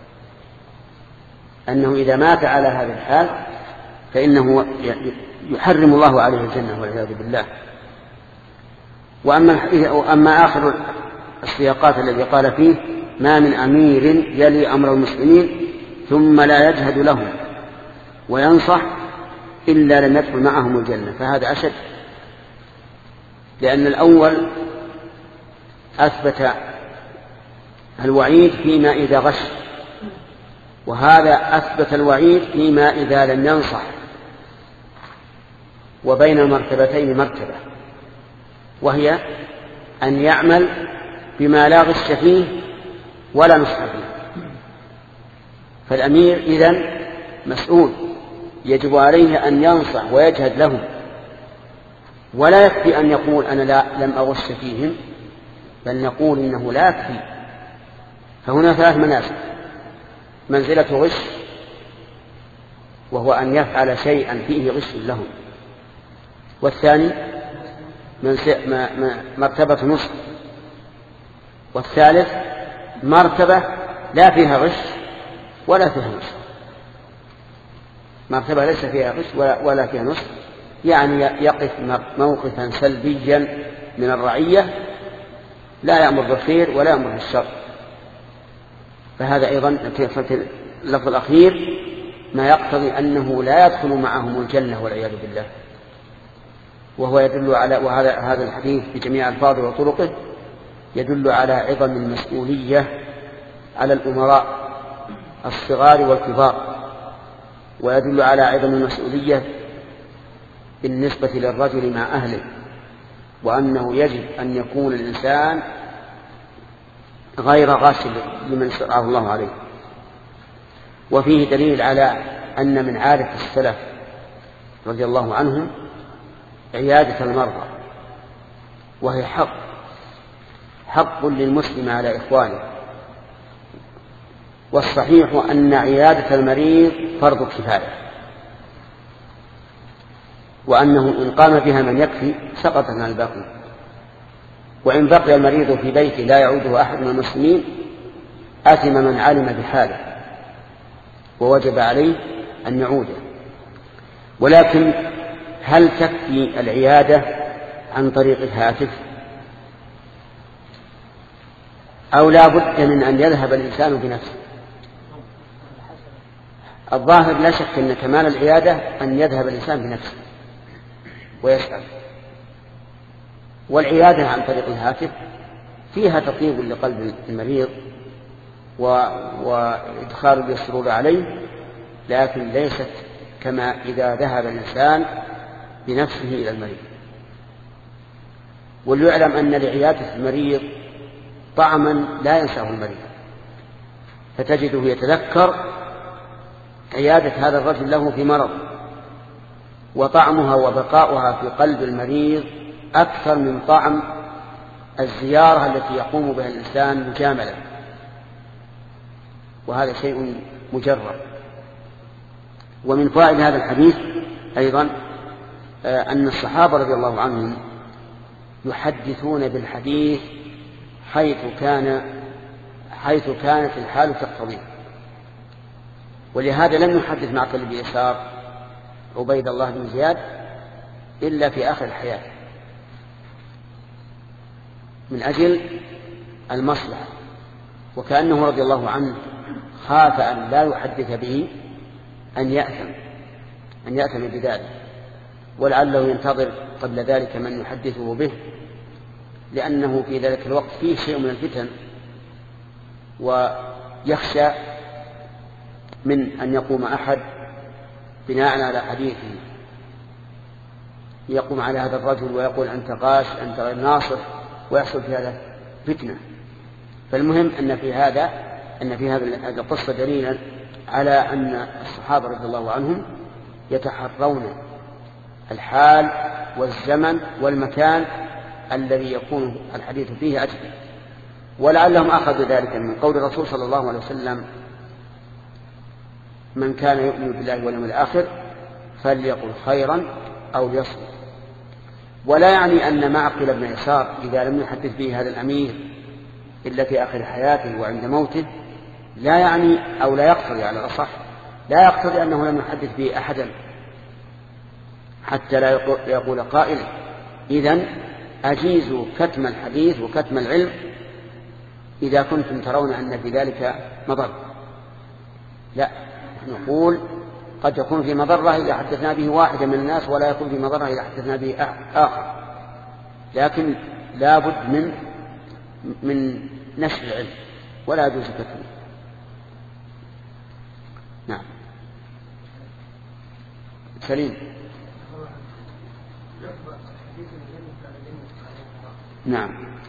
أنه إذا مات على هذا الحال فإنه يحرم الله عليه الجنة والعياذ بالله. وأما آخر السياقات الذي قال فيه: ما من أمير يلي أمر المسلمين ثم لا يجهد لهم وينصح إلا لم يدخل معهم الجنة، فهذا أشد، لأن الأول أثبت الوعيد فيما إذا غش، وهذا أثبت الوعيد فيما إذا لم ينصح. وبين المرتبتين مرتبة، وهي أن يعمل بما لا غش فيه ولا نصح فيه. فالأمير إذن مسؤول، يجب عليه أن ينصح ويجهد لهم ولا يكفي أن يقول أنا لم أغش فيهم، بل نقول إنه لا يكفي. فهنا 3 منازل: منزلة غش، وهو أن يفعل شيئا فيه غش لهم، والثاني مرتبة نصح، والثالث مرتبة لا فيها غش ولا فيها نصح، مرتبة ليس فيها غش ولا فيها نصح، يعني يقف موقفا سلبيا من الرعية، لا يأمر بالخير ولا يأمر بالشر. فهذا أيضا في اللفظ الأخير ما يقتضي أنه لا يدخل معهم الجنة والعياذ بالله. وهو يدل على، وهذا الحديث بجميع ألفاظه وطرقه يدل على عظم المسؤولية على الأمراء الصغار والكبار، ويدل على عظم المسؤولية بالنسبة للرجل مع أهله، وأنه يجب أن يكون الإنسان غير غاش لمن استرعاه الله عليه. وفيه دليل على أن من عادة السلف رضي الله عنهم عيادة المرضى، وهي حق للمسلم على إخوانه. والصحيح أن عيادة المريض فرض كفاية، وأنه إن قام بها من يكفي سقطت عن الباقي، وإن بقي المريض في بيته لا يعوده أحد من المسلمين أثم من علم بحاله، ووجب عليه أن يعوده. ولكن هل تكفي العيادة عن طريق الهاتف، أو لا بد من أن يذهب الإنسان بنفسه؟ الظاهر لا شك أن كمال العيادة أن يذهب الإنسان بنفسه ويسأل. والعيادة عن طريق الهاتف فيها تطيب لقلب المريض وإدخال السرور عليه، لكن ليست كما إذا ذهب الإنسان بنفسه إلى المريض. وليعلم أن لعيادة المريض طعما لا ينساه المريض، فتجده يتذكر عيادة هذا الرجل له في مرض، وطعمها وبقاؤها في قلب المريض أكثر من طعم الزيارة التي يقوم بها الإنسان مجاملة، وهذا شيء مجرد. ومن فوائد هذا الحديث أيضا أن الصحابة رضي الله عنهم يحدثون بالحديث حيث كانت الحال تقتضيه، ولهذا لم يحدث معقل بن يسار عبيد الله بن زياد إلا في آخر الحياة من أجل المصلحة، وكأنه رضي الله عنه خاف أن لا يحدث به أن يأثم بذلك، ولعله ينتظر قبل ذلك من يحدثه به، لأنه في ذلك الوقت فيه شيء من الفتن، ويخشى من أن يقوم أحد بناء على حديثه يقوم على هذا الرجل ويقول أنت غاش أنت غير ناصح، ويحصل في هذا فتنة. فالمهم أن في هذه القصة دليلا على أن الصحابة رضي الله عنهم يتحرون الحال والزمن والمكان الذي يكون الحديث فيه أجل. ولعلهم أخذوا ذلك من قول الرسول صلى الله عليه وسلم من كان يؤمن بالله واليوم الآخر فليقل خيرا أو ليصمت. ولا يعني أن معقل بن يسار إذا لم يحدث به هذا الأمير إلا في آخر حياته وعند موته لا يعني أو لا يقتضي على الأصح لا يقتضي أنه لم يحدث به أحدا، حتى لا يقول قائل إذن أجيزوا كتم الحديث وكتم العلم إذا كنتم ترون أن في ذلك مضر. لا، نقول قد يكون في مضرة إذا حدثنا به واحدا من الناس، ولا يكون في مضرة إذا حدثنا به آخر، لكن لا بد من نشر العلم ولا يجوز كتمه. نعم سليم. نعم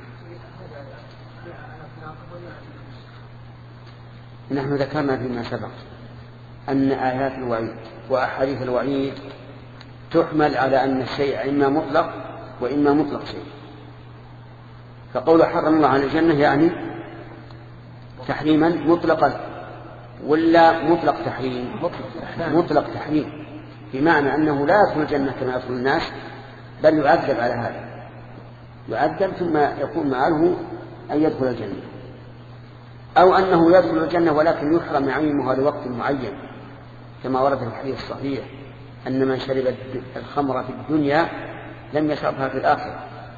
نحن ذكرنا فيما سبق أن آيات الوعيد وأحاديث الوعيد تحمل على أن الشيء إما مطلق وإما مطلق شيء. فقول حرم الله على الجنة يعني تحريما مطلقا ولا مطلق تحريم؟ مطلق تحريم، بمعنى أنه لا يدخل الجنة كما يدخل الناس، بل يعذب على هذا، يعذب ثم يكون معه أن يدخل الجنة، أو أنه يدخل الجنة ولكن يحرم نعيمها لوقت معين، كما ورد في الحديث الصحيح أن من شرب الخمر في الدنيا لم يشربها في الآخرة،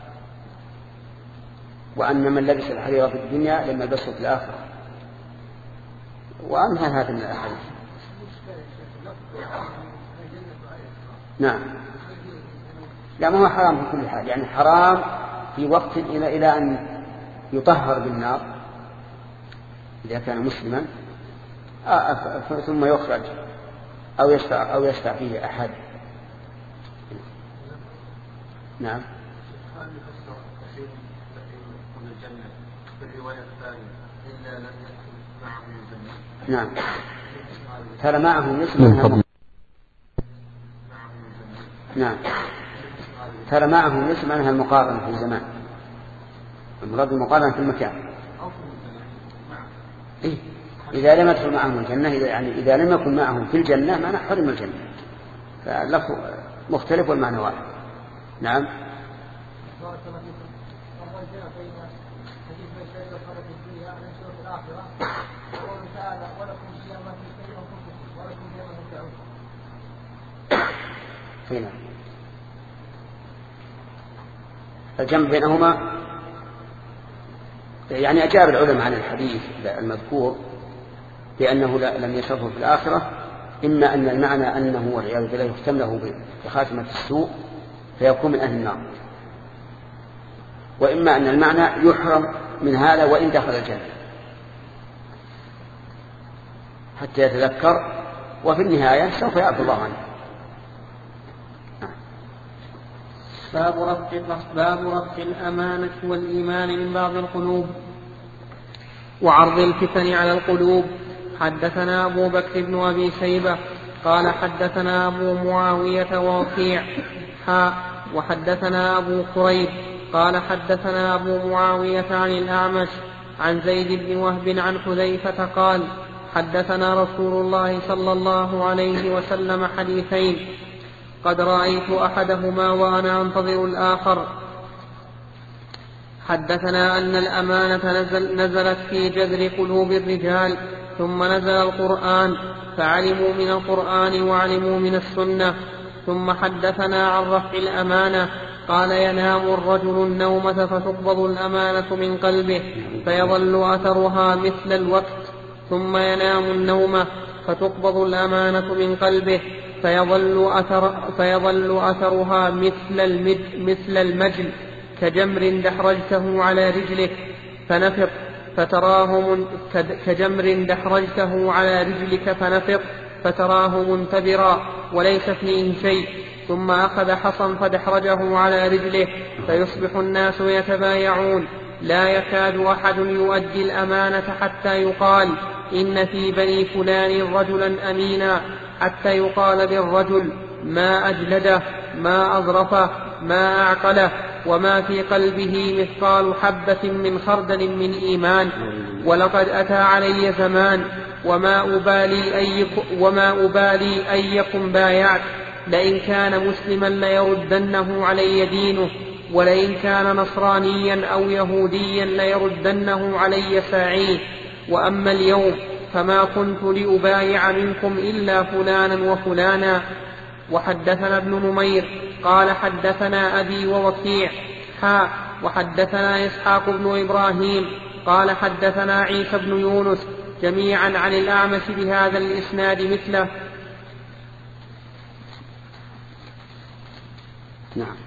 وأن من لبس الحرير في الدنيا لم يلبسه في الآخرة، وأمثال هذا من الأحاديث. نعم، لا ما هو حرام في كل حال، يعني حرام في وقت إلى أن يطهر بالنار إذا كان مسلما، ثم يخرج أو يشفع فيه أحد. نعم. هل يفسر كثير من الجنة في الرواية الثانية إلا لم يكن معه الجنة؟ نعم، ترى معه نسبة. نعم، ترى معه نسبة أنها المقارنة في الزمان، المراد المقارنة في المكان. إيه؟ إذا لم يدخل معهم الجنة، يعني إذا لم يكن معهم في الجنة معنى حرم الجنة، فاللفظ مختلف والمعنى واحد. نعم. فينا الجمع بينهما، يعني أجاب العلماء عن الحديث المذكور بأنه لم يشرفه في الآخرة، إما أن المعنى أنه والعياذ بالله يختم له بخاتمة السوء فيكون من أهل النار، وإما أن المعنى يحرم من هذا وإن دخل الجنة حتى يتذكر، وفي النهاية سوف يعفو الله عنه. باب رفع الأمانة والإيمان من بعض القلوب وعرض الفتن على القلوب. حدثنا أبو بكر بن أبي شيبة قال حدثنا أبو معاوية ووكيع وحدثنا أبو كريب قال حدثنا أبو معاوية عن الأعمش عن زيد بن وهب عن حذيفة قال حدثنا رسول الله صلى الله عليه وسلم حديثين قد رأيت أحدهما وأنا أنتظر الآخر. حدثنا أن الأمانة نزلت في جذر قلوب الرجال، ثم نزل القرآن فعلموا من القرآن وعلموا من السنة. ثم حدثنا عن رفع الأمانة قال ينام الرجل النومة فتقبض الأمانة من قلبه فيظل أثرها مثل الوقت، ثم ينام النومة فتقبض الأمانة من قلبه فيظل أثرها مثل المجل كجمر دحرجته على رجلك فنفق فتراه منتبرا وليس فيه شيء، ثم أخذ حصا فدحرجه على رجله فيصبح الناس يتبايعون لا يكاد أحد يؤدي الأمانة حتى يقال إن في بني فلان رجلا أمينا، حتى يقال للرجل ما أجلده ما أظرفه ما أعقله وما في قلبه مثقال حبة من خردل من إيمان. ولقد أتى علي زمان وما أبالي أيكم بايعت، لئن كان مسلما ليردنه علي دينه، ولئن كان نصرانيا أو يهوديا ليردنه علي ساعيه. وأما اليوم فما كنت لأبايع منكم إلا فلانا وفلانا. وحدثنا ابن نمير قال حدثنا أبي ووكيع وحدثنا إسحاق بن إبراهيم قال حدثنا عيسى بن يونس جميعا عن الأعمش بهذا الإسناد مثله. نعم.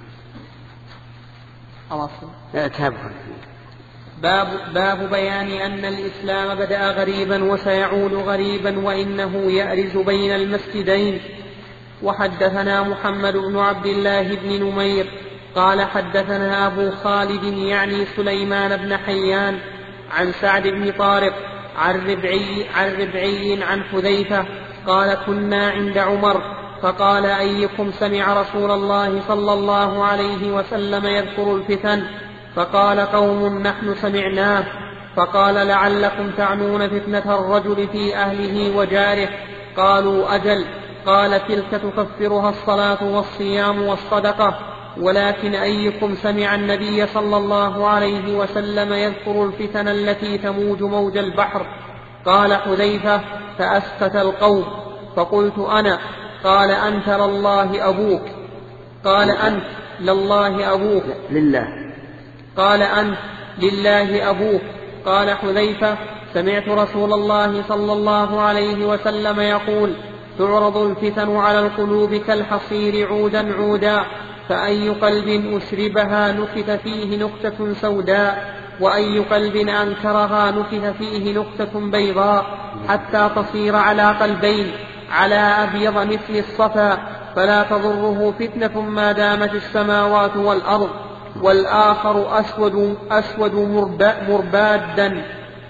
باب بيان أن الإسلام بدأ غريبا وسيعود غريبا وإنه يأرز بين المسجدين. وحدثنا محمد بن عبد الله بن نمير قال حدثنا أبو خالد يعني سليمان بن حيان عن سعد بن طارق عن ربعي عن حذيفة قال كنا عند عمر فقال أيكم سمع رسول الله صلى الله عليه وسلم يذكر الفتن؟ فقال قوم نحن سمعناه. فقال لعلكم تعنون فتنة الرجل في أهله وجاره. قالوا أجل. قال تلك تكفرها الصلاة والصيام والصدقة. ولكن أيكم سمع النبي صلى الله عليه وسلم يذكر الفتن التي تموج موج البحر؟ قال حذيفة فأسكت القوم. فقلت أنا. قال أنت لله أبوك. قال أنت لله أبوك. لله. قال أنت لله أبوك. قال حذيفة سمعت رسول الله صلى الله عليه وسلم يقول تعرض الفتن على القلوب كالحصير عودا عودا، فأي قلب أشربها نكت فيه نكتة سوداء، وأي قلب أنكرها نكت فيه نكتة بيضاء، حتى تصير على قلبين على أبيض مثل الصفا، فلا تضره فتنة ما دامت السماوات والأرض. والآخر أسود مربادا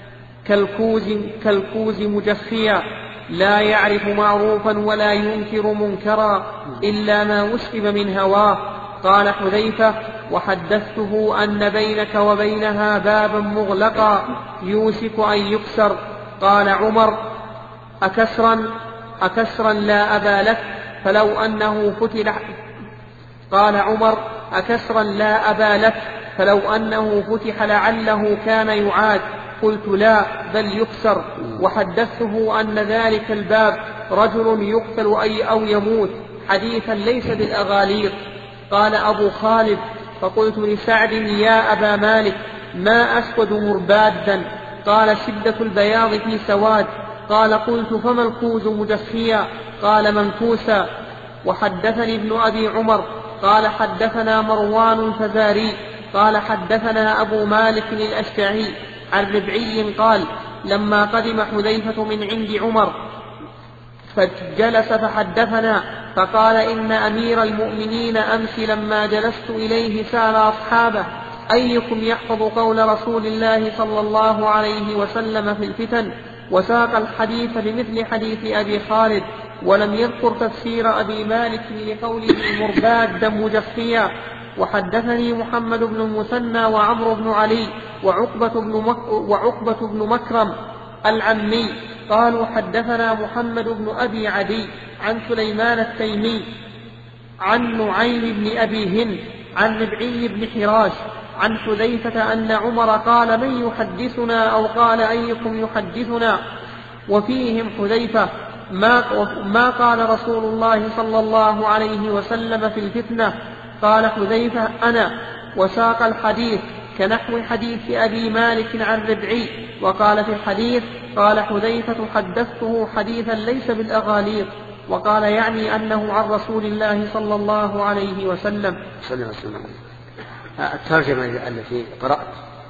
كالكوز مجخيا، لا يعرف معروفا ولا ينكر منكرا إلا ما وشب من هواه. قال حذيفة وحدثته أن بينك وبينها بابا مغلقا يوشك أن يكسر. قال عمر أكسرا لا أبا لك فلو أنه فتح. قال عمر أكسرا لا أبا لك فلو أنه فتح لعله كان يعاد. قلت لا بل يكسر. وحدثته أن ذلك الباب رجل يقتل أو يموت حديثا ليس بالأغاليط. قال أبو خالد فقلت لسعد يا أبا مالك ما أسود مربادا؟ قال شدة البياض في سواد. قال قلت فما الكوز مجخيا؟ قال منكوسا. وحدثني ابن أبي عمر قال حدثنا مروان الفزاري قال حدثنا أبو مالك الأشجعي عن ربعي قال لما قدم حذيفة من عند عمر فجلس فحدثنا فقال إن أمير المؤمنين أمس لما جلست إليه سأل أصحابه أيكم يحفظ قول رسول الله صلى الله عليه وسلم في الفتن، وساق الحديث بمثل حديث أبي خالد، ولم يذكر تفسير أبي مالك لقوله مربادا مجخيا. وحدثني محمد بن المثنى وعمرو بن علي وعقبة بن مكرم العمي قالوا حدثنا محمد بن أبي عدي عن سليمان التيمي عن نعيم بن أبي هند عن ربعي بن حراش عن حذيفة أن عمر قال من يحدثنا أو قال أيكم يحدثنا، وفيهم حذيفة ما قال رسول الله صلى الله عليه وسلم في الفتنة. قال حذيفة أنا، وساق الحديث كنحو حديث أبي مالك عن ربعي. وقال في الحديث قال حذيفة حدثته حديثا ليس بالأغاليط، وقال يعني أنه عن رسول الله صلى الله عليه وسلم. الترجمة التي قرأت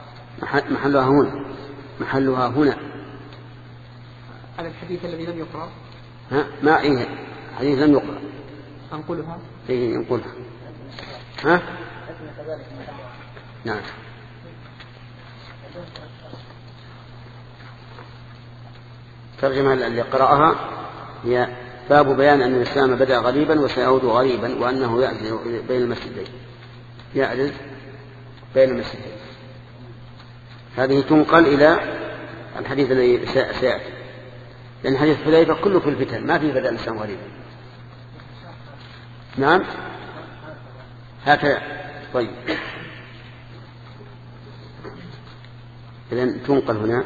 محلها هنا على الحديث الذي لم يقرأ. ما إيه حديث لم يقرأ أنقلها. إيه ينقلها. نعم. الترجمة اللي قرأها هي باب بيان أن الإسلام بدأ غريبا وسيعود غريبا، وأنه يعجز بين المسجدين. هذه تنقل إلى الحديث الذي سيأتي، لأن حديث حذيفة كله في الفتن، ما في بدأ الإسلام غريبا. نعم هكذا. طيب إذن تنقل هنا.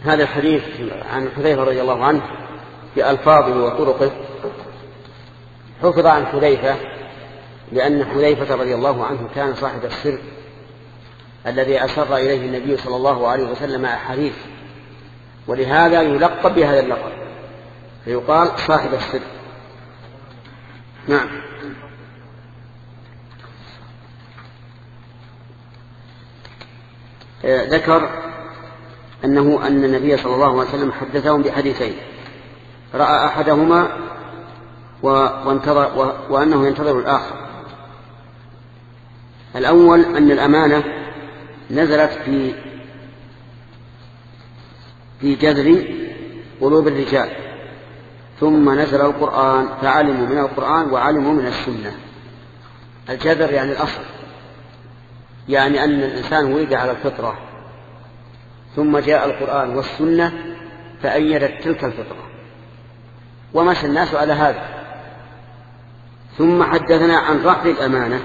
هذا الحديث عن حذيفة رضي الله عنه بألفاظه وطرقه حفظ عن حذيفة لأن حذيفة رضي الله عنه كان صاحب السر الذي أسر إليه النبي صلى الله عليه وسلم أحاديث، ولهذا يلقب بهذا اللقب فيقال صاحب السر. نعم. ذكر أن النبي صلى الله عليه وسلم حدثهم بحديثين، رأى أحدهما وأنه ينتظر الآخر. الأول أن الأمانة نزلت في جذر قلوب الرجال، ثم نزل القرآن فعلموا من القرآن وعلموا من السنة. الجذر يعني الأصل، يعني أن الإنسان ولد على الفطرة، ثم جاء القرآن والسنة فأيدت تلك الفطرة ومشى الناس على هذا. ثم حدثنا عن رفع الأمانة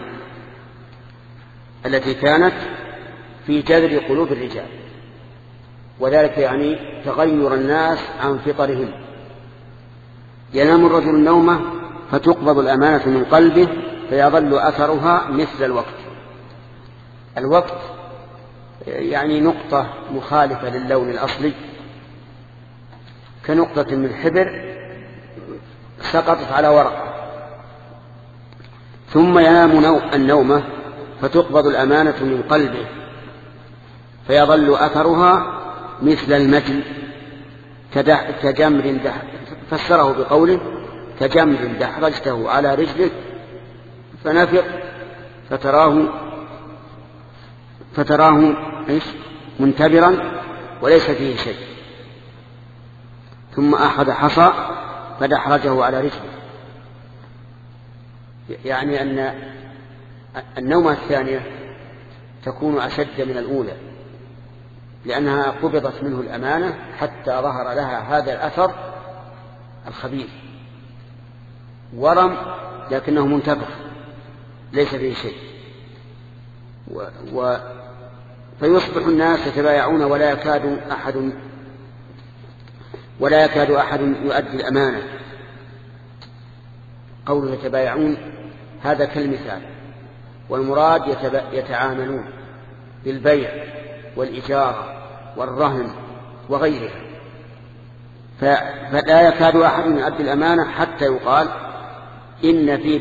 التي كانت في جذر قلوب الرجال، وذلك يعني تغير الناس عن فطرهم. ينام الرجل النومة فتقبض الأمانة من قلبه فيظل أثرها مثل الوقت. الوقت يعني نقطة مخالفة للون الأصلي، كنقطة من حبر سقطت على ورقة. ثم ينام النومة فتقبض الأمانة من قلبه فيظل أثرها مثل المجل كجمر فسره بقوله كجمر دحرجته على رجلك فنفق فتراه منتبرا وليس فيه شيء. ثم أخذ حصى فدحرجه على رجله، يعني أن النومة الثانية تكون أشد من الأولى، لأنها قبضت منه الأمانة حتى ظهر لها هذا الأثر الخبيث، ورم لكنه منتبه ليس فيه شيء. فيصبح الناس يتبايعون ولا يكاد أحد يؤدي الأمانة. قوله يتبايعون هذا كالمثال، والمراد يتعاملون بالبيع والإجارة والرهن وغيرها، فلا يكاد أحد يؤدي الأمانة حتى يقال إن في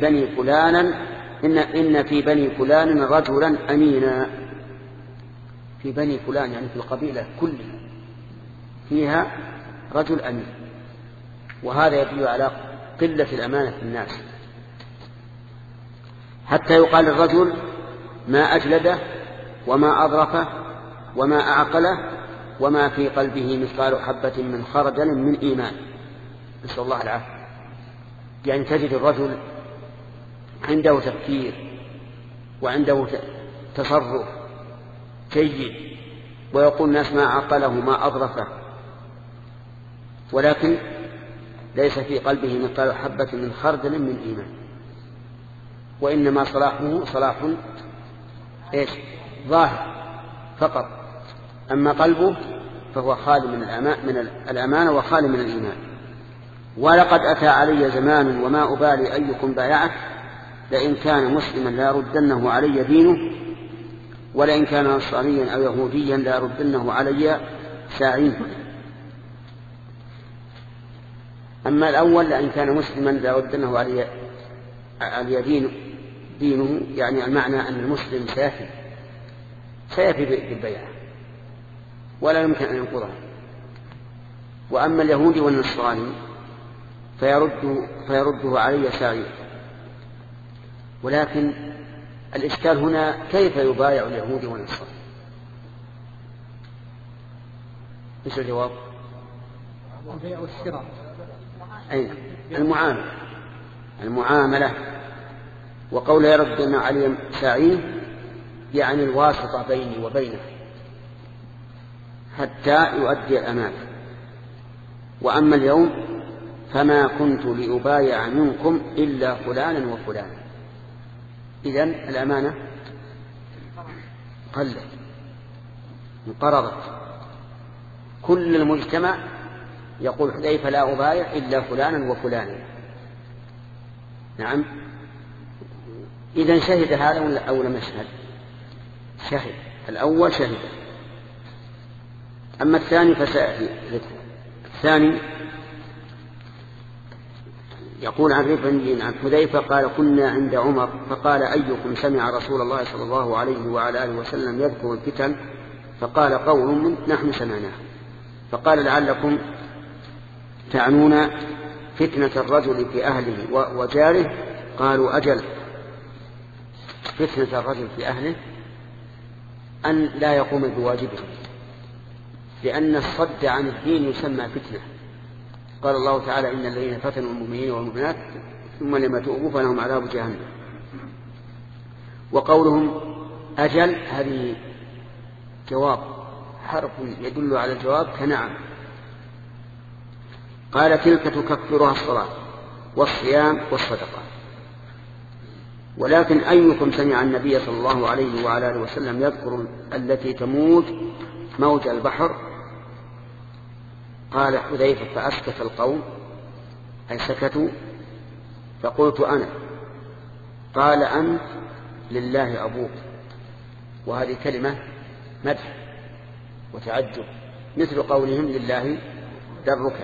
بني فلان رجلا أمينا. في بني فلان يعني في القبيلة كلها فيها رجل أمين، وهذا يدل على قلة الأمانة في الناس، حتى يقال الرجل ما أجلده وما أظرفه وما أعقله وما في قلبه مثقال حبة من خردل من إيمان. نسأل الله العافية. يعني تجد الرجل عنده تفكير وعنده تصرف جيد، ويقول الناس ما عقله ما أظرفه، ولكن ليس في قلبه مثقال حبة من خردل من إيمان، وإنما صلاحه صلاح ظاهر فقط، أما قلبه فهو خالي من الأمانة وخالي من الإيمان. ولقد أتى علي زمان وما أبالي أيكم بايعه، لئن كان مسلما لا يردنه علي دينه، ولئن كان نصرانيا أو يهوديا لا يردنه علي ساعين. أما الأول لئن كان مسلما لا يردنه علي دينه، يعني المعنى أن المسلم سيفي بالبيعة ولا يمكن أن ينقضها. وأما اليهودي والنصراني فيرده علي ساعين. ولكن الإشكال هنا كيف يبايع اليهودي والنصراني؟ ايش الجواب؟ البيع والشراء. أين؟ المعاملة. وقول يردنا علي ساعين يعني الواسطة بيني وبينه حتى يؤدي الأمانة. وأما اليوم فما كنت لأبايع منكم إلا فلانا وفلانا. إذن الأمانة قلت انقرضت. كل المجتمع يقول حذيفة لا أبايع إلا فلانا وفلانا. نعم. إذن شهد هذا أو لم يشهد؟ شهد. الأول شهد، أما الثاني فسيأتي ذكره. الثاني يقول عن رفع عن حذيفة قال كنا عند عمر فقال أيكم سمع رسول الله صلى الله عليه وعلى آله وسلم يذكر الفتن؟ فقال قول نحن سمعناه. فقال لعلكم تعنون فتنة الرجل في أهله وجاره؟ قالوا أجل. فتنة الرجل في أهله أن لا يقوم بواجبه، لأن الصد عن الدين يسمى فتنة. قال الله تعالى إن الذين فتنوا المؤمنين والمؤمنات ثم لم يتوبوا فلهم عذاب جهنم. وقولهم أجل هذه جواب، حرف يدل على الجواب كنعم. قال تلك تكفرها الصلاة والصيام والصدقة. ولكن أيكم سمع النبي صلى الله عليه وعلى آله وسلم يذكر التي تموج موج البحر؟ قال حذيفة فأسكت القوم، أي سكتوا، فقلت أنا. قال أنت لله أبوك. وهذه كلمة مدح وتعجب، مثل قولهم لله درك.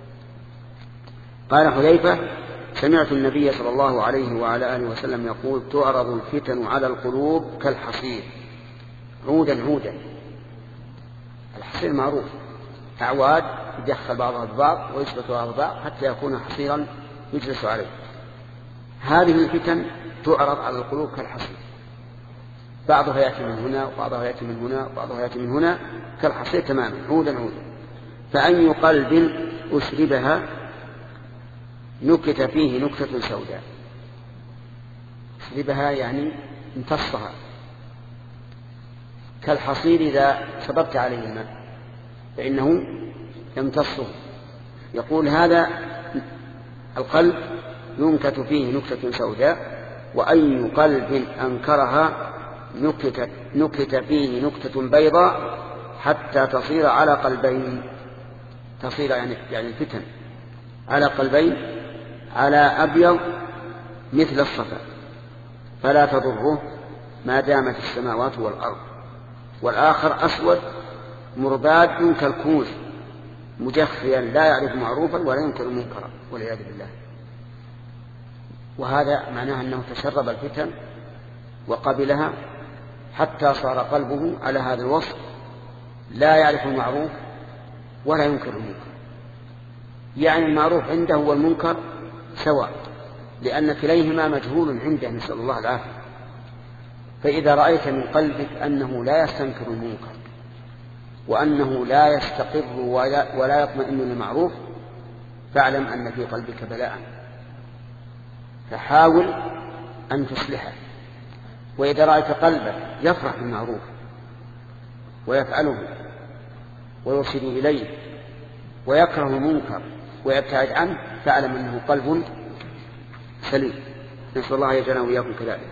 قال حذيفة سمعت النبي صلى الله عليه وعلى آله وسلم يقول تعرض الفتن على القلوب كالحصير عودا عودا. الحصير معروف، أعواد يدخل بعضها ببعض ويثبت بعضها ببعض حتى يكون حصيرا يجلس عليه. هذه الفتن تعرض على القلوب كالحصير، بعضها يأتي من هنا وبعضها يأتي من هنا وبعضها يأتي من هنا كالحصير تماما عودا عودا. فأي قلب أشربها نكت فيه نكتة سوداء. أشربها يعني امتصها، كالحصير إذا صببت عليه الماء فإنه يمتصه. يقول هذا القلب ينكت فيه نكتة سوداء، وأي قلب أنكرها نكت فيه نكتة بيضاء حتى تصير على قلبين. تصير يعني الفتن على قلبين، على أبيض مثل الصفا فلا تضره ما دامت السماوات والأرض، والآخر أسود مرباد كالكوز مجخيا لا يعرف معروفا ولا ينكر منكرا والعياذ بالله. وهذا معناه أنه تشرب الفتن وقبلها حتى صار قلبه على هذا الوصف، لا يعرف المعروف ولا ينكر المنكر. يعني المعروف عنده والمنكر سواء، لأن كليهما مجهول عنده، نسأل الله العافية. فإذا رأيت من قلبك أنه لا يستنكر المنكر وأنه لا يستقر ولا يطمئن للمعروف فاعلم أن في قلبك بلاء، فحاول أن تصلحه. وإذا رأيت قلبك يفرح بالمعروف ويفعله ويرشد إليه ويكره المنكر ويبتعد عنه فاعلم أنه قلب سليم. نسأل الله يجعلنا وإياكم كذلك.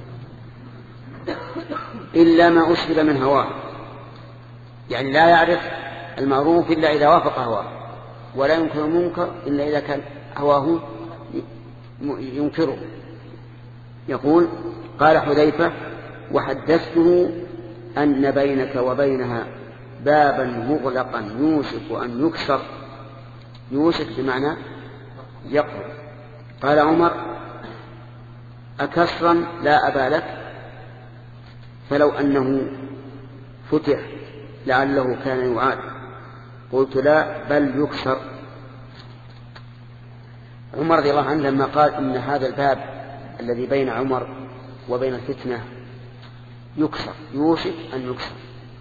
إلا ما أشرب من هواه، يعني لا يعرف المعروف إلا إذا وافق هواه، ولا ينكر المنكر إلا إذا كان هواه ينكره. يقول قال حذيفة وحدثته أن بينك وبينها بابا مغلقا يوشك أن يكسر. يوشك بمعنى يقرب. قال عمر أكسرا لا أبا لك؟ فلو أنه فتح لعله كان يعاد. قلت لا بل يكسر. عمر رضي الله عنه لما قال إن هذا الباب الذي بين عمر وبين الفتنة يكسر، يوشك أن يكسر،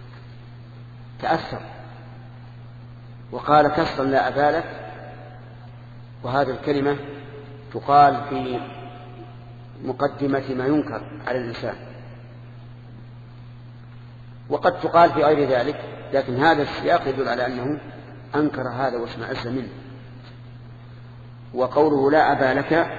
تأثر وقال كسرا لا أبا لك. وهذه الكلمة تقال في مقدمة ما ينكر على الإنسان، وقد تقال في غير ذلك، لكن هذا السياق يدل على أنه أنكر هذا واشمأز منه. وقوله لا أبا لك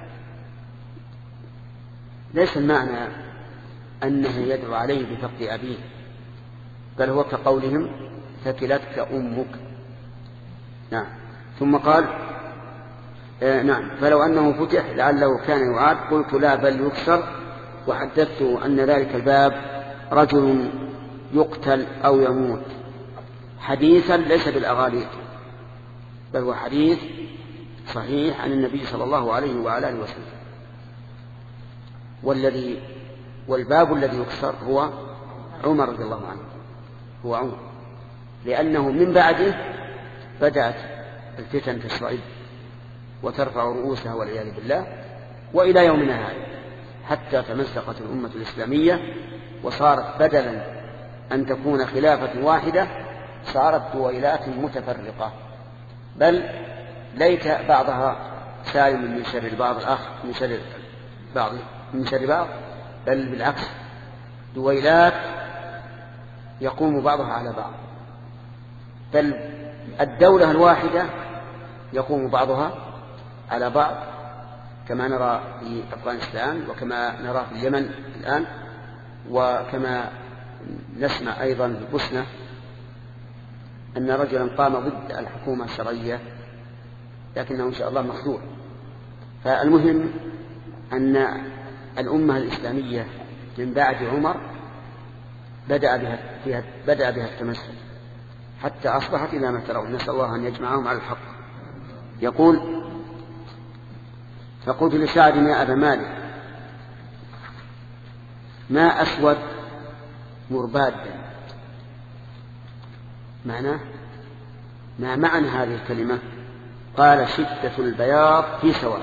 ليس المعنى أنه يدعو عليه بفقد أبيه، بل هو كقولهم ثكلتك أمك. نعم. ثم قال نعم فلو أنه فتح لعله كان يعاد قلت لا بل يكسر، وحدثته أن ذلك الباب رجل يقتل أو يموت، حديثا ليس بالأغاليط بل هو حديث صحيح عن النبي صلى الله عليه وعلى آله وسلم. والباب الذي يكسر هو عمر رضي الله عنه، هو عمر، لأنه من بعده بدأت الفتن تشرعب وترفع رؤوسها والعياذ بالله، وإلى يومنا هذا حتى تمزقت الأمة الإسلامية وصارت بدلا أن تكون خلافة واحدة صارت دويلات متفرقة، بل ليت بعضها سالم من شر البعض الآخر من شر بعض، بل بالعكس دويلات يقوم بعضها على بعض، بل الدولة الواحدة يقوم بعضها على بعض، كما نرى في أفغانستان وكما نرى في اليمن الآن، وكما نسمع أيضا في بوسنة أن رجلا قام ضد الحكومة الشرعية لكنه إن شاء الله مخذول. فالمهم أن الأمة الإسلامية من بعد عمر بدأ بها التمسك حتى أصبحت إلى ما ترون، نسأل الله أن يجمعهم على الحق. يقول فقلت لسعد يا أبا مالك ما أسود مربادا، ما معنى هذه الكلمة؟ قال شدة البياض في سواد.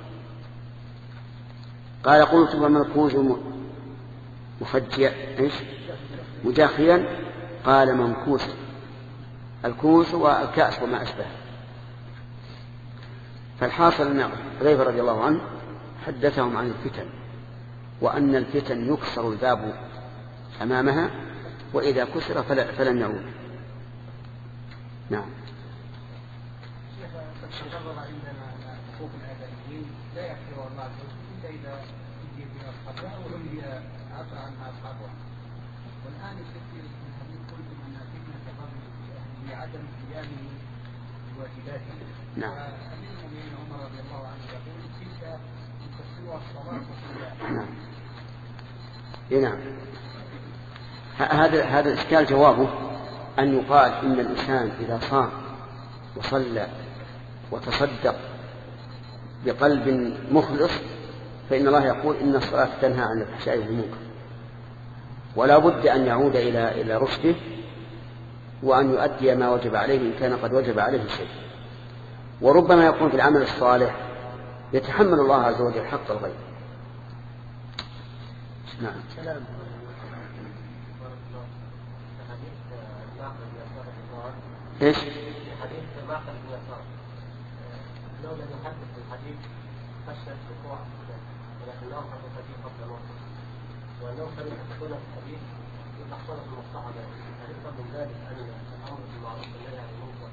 قال قلت وما الكوز مفجع مجاخيا؟ قال منكوس، الكوس والكأس وما أشبه. فالحاصل أن حذيفة رضي الله عنه حدثهم عن الفتن، وأن الفتن يكسر الباب أمامها، وإذا كسر فلن يعود. نعم. والآن يشكل الحديث قلتم أن فتنة الرجل بعدم قيامه بواجباته. نعم. أمير المؤمنين عمر رضي الله عنه يقول تلك تسوى الصلاة والصلاة. نعم. هذا الإشكال جوابه أن يقال إن الإنسان إذا صام وصلى وتصدق بقلب مخلص فإن الله يقول إن الصلاة تنهى عن الفحشاء والمنكر، ولا بد أن يعود إلى رشده وأن يؤدي ما وجب عليه إن كان قد وجب عليه شيء. وربما يكون في العمل الصالح يتحمل الله عز وجل حق الغير. نعم. ايش؟ حديث معقل بن يسار لو لم يحدث الحديث خشية الوقوع ولكنه حدث الحديث قبل موته، وأنه كان يحدثون في الحديث يتحصل في المصلحة فيفهم من ذلك أن الأمر بالمعروف والنهي عن المنكر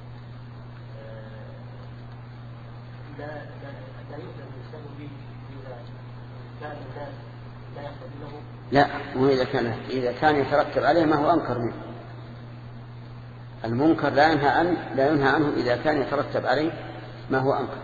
لا يؤذن الإنسان به إذا كان الناس لا يقبلونه. لا، وإذا كان يترتب عليه ما هو أنكر منه. المنكر لا ينهى عنه إذا كان يترتب عليه ما هو أنكر.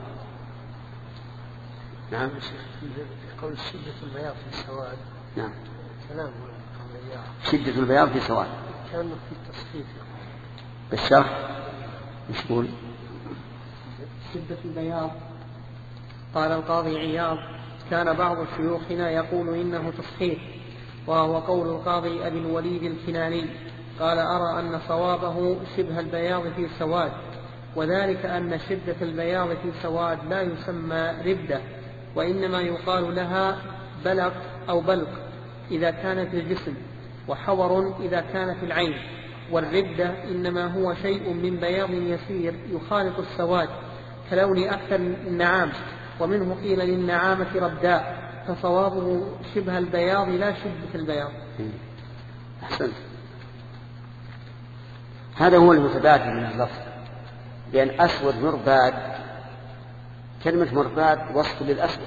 نعم. قول شدة البياض في السواد. نعم. كلام شدة البياض في سواد. كان في التصحيف. بالشرح مش يقول؟ شدة البياض. قال القاضي عياض كان بعض شيوخنا يقول إنه تصحيح، وهو قول القاضي أبي الوليد الكناني. قال أرى أن صوابه شبه البياض في سواد، وذلك أن شدة البياض في سواد لا يسمى ردة، وإنما يقال لها بلق أو بلق إذا كانت الجسم، وحور إذا كانت العين. والردة إنما هو شيء من بياض يسير يخالط السواد كلون أكثر النعام، ومنه قيل للنعامة رداء، فصوابه شبه البياض لا شدة البياض. أحسنت. هذا هو المتبادل من اللفظ، لأن أسود مرباد، كلمة مرباد وصف للأسود،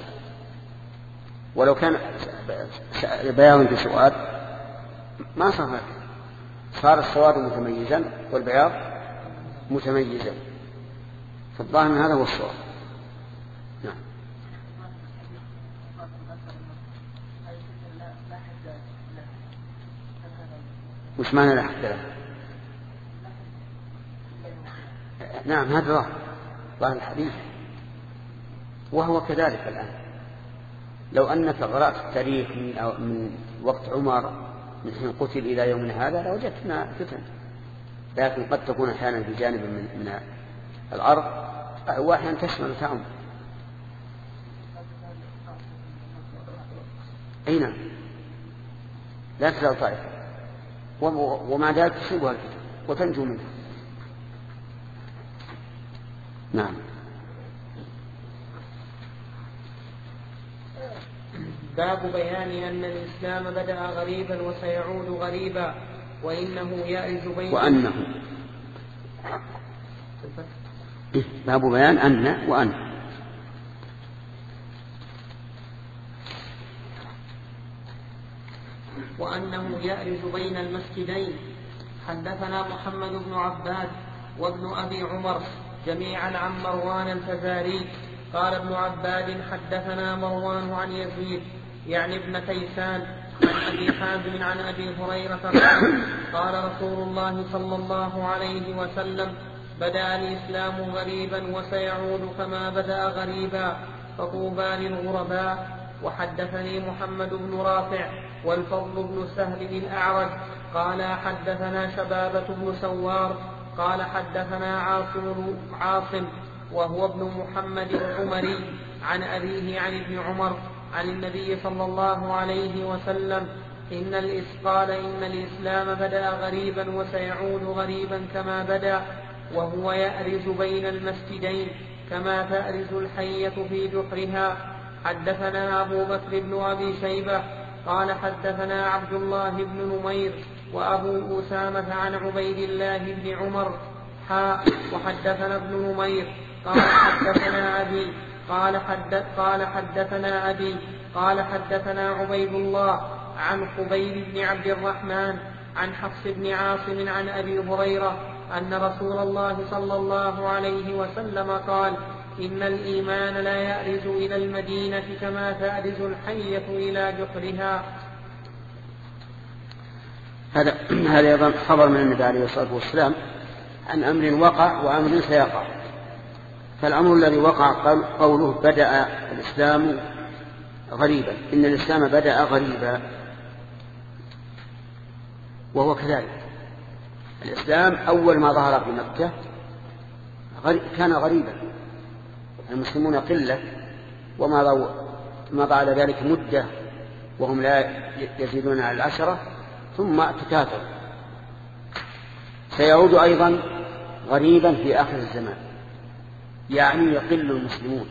ولو كان بياض في سواد ما صار هكذا، صار السواد متميزا والبياض متميزا، فالظاهر من هذا هو الصواب. نعم. وش معنى لا حد له؟ نعم هذا ظاهر الحديث، وهو كذلك الآن. لو أنك قرأت التاريخ من وقت عمر من حين قتل إلى يومنا هذا لوجدتنا فتن، لكن قد تكون أحيانا بجانب من الأرض وأحيانا تشمل تعم. أي نعم، لا تزال طائفة ومع ذلك تصيبها الفتن وتنجو منها. نعم. باب بيان أن الإسلام بدأ غريبا وسيعود غريبا، وإنه يأرز بين باب بيان أن وأن. وأنه يأرز بين المسجدين. حدثنا محمد بن عباد وابن أبي عمر جميعا عن مروان الفزاري قال ابن عباد حدثنا مروان عن يزيد يعني ابن كيسان عن أبي حازم عن أبي هريرة قال رسول الله صلى الله عليه وسلم بدأ الإسلام غريبا وسيعود كما بدأ غريبا فطوبى للغرباء. وحدثني محمد بن رافع والفضل بن سهل الأعرج قال حدثنا شبابة بن سوار قال حدثنا عاصم وهو ابن محمد العمري عن أبيه عن ابن عمر عن النبي صلى الله عليه وسلم إن الإسلام بدأ غريبا وسيعود غريبا كما بدأ، وهو يأرز بين المسجدين كما تأرز الحية في جحرها. حدثنا أبو بكر بن أبي شيبة قال حدثنا عبد الله بن نمير وأبو أسامة عن عبيد الله بن عمر وحدثنا ابن نمير قال حدثنا أبي قال حدثنا عبيد الله عن خبيب بن عبد الرحمن عن حفص بن عاصم عن أبي هريرة أن رسول الله صلى الله عليه وسلم قال إن الإيمان لا يأرز إلى المدينة كما تأرز الحية إلى جحرها. هذا أيضا خبر من النبي عليه الصلاة والسلام عن أمر وقع وأمر سيقع. فالأمر الذي وقع قوله بدأ الإسلام غريبا، إن الإسلام بدأ غريبا، وهو كذلك. الإسلام أول ما ظهر في مكة كان غريبا، المسلمون قلة وما مضى على ذلك مدة وهم لا يزيدون على 10 ثم تكاثر. سيعود أيضا غريبا في آخر الزمان، يعني يقل المسلمون،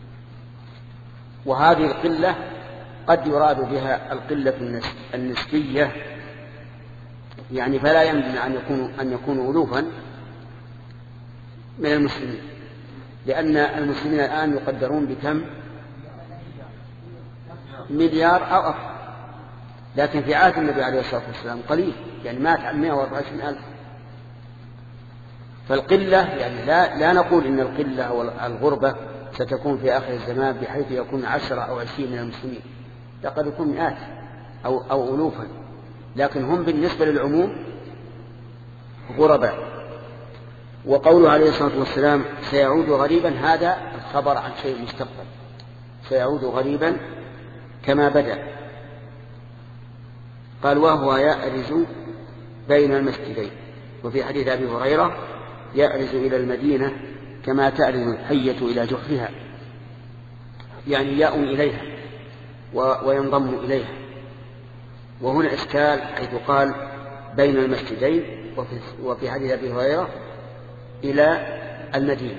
وهذه القلة قد يراد بها القلة النسبية، يعني فلا يمكن أن يكونوا ألوفا من المسلمين، لأن المسلمين الآن يقدرون بكم؟ مليار أو أكثر، لكن في عهد النبي عليه الصلاة والسلام قليل، يعني مات عن 124,000. فالقلة يعني لا نقول إن القلة أو الغربة ستكون في آخر الزمان بحيث يكون 10 أو 20 من المسلمين، لقد يكون مئات أو ألوفا، لكن هم بالنسبة للعموم غرباء. وقوله عليه الصلاة والسلام سيعود غريبا، هذا الخبر عن شيء مستقبل، سيعود غريبا كما بدأ. قال وهو يأرز بين المسجدين. وفي حديث أبي هريرة يأرز إلى المدينة كما تأرز الحية إلى جحرها، يعني يأوي إليها وينضم إليها. وهنا إشكال حيث قال بين المسجدين، وفي حديث أبي هريرة إلى المدينة،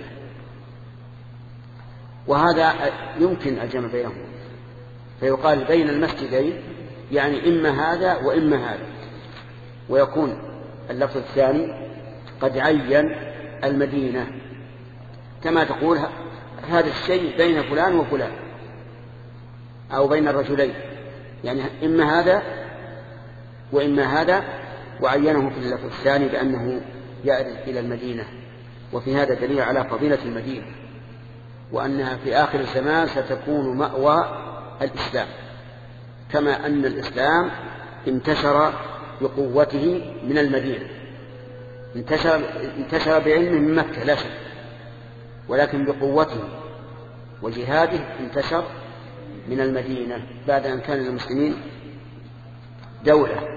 وهذا يمكن الجمع بينهم، فيقال بين المسجدين يعني إما هذا وإما هذا، ويكون اللفظ الثاني قد عين المدينة، كما تقول هذا الشيء بين فلان وفلان أو بين الرجلين، يعني إما هذا وإما هذا، وعينه في اللفظ الثاني بأنه يأرز إلى المدينة. وفي هذا دليل على فضيلة المدينة، وأنها في آخر الزمان ستكون مأوى الإسلام، كما أن الإسلام انتشر بقوته من المدينة، انتشر بعلمه من مكة لا شك، ولكن بقوته وجهاده انتشر من المدينة بعد أن كان المسلمين دولة.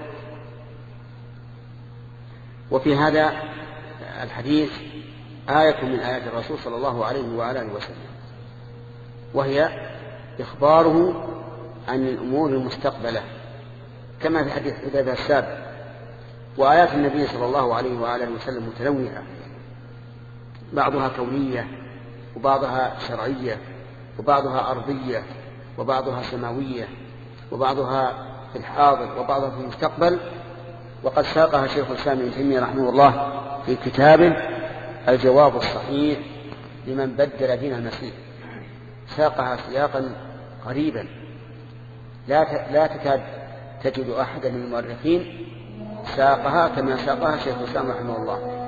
وفي هذا الحديث آية من آيات الرسول صلى الله عليه وعلى آله وسلم، وهي إخباره عن الأمور المستقبلة كما في حديث حذيفة السابق. وآيات النبي صلى الله عليه وعلى آله وسلم متنوعة، بعضها كونية وبعضها شرعية وبعضها أرضية وبعضها سماوية وبعضها في الحاضر وبعضها في المستقبل. وقد ساقها شيخ الإسلام ابن تيمية رحمه الله في كتابه الجواب الصحيح لمن بدل دين المسيح، ساقها سياقا قريبا لا تكاد تجد أحدا من المؤرخين ساقها كما ساقها شيخ الإسلام رحمه الله.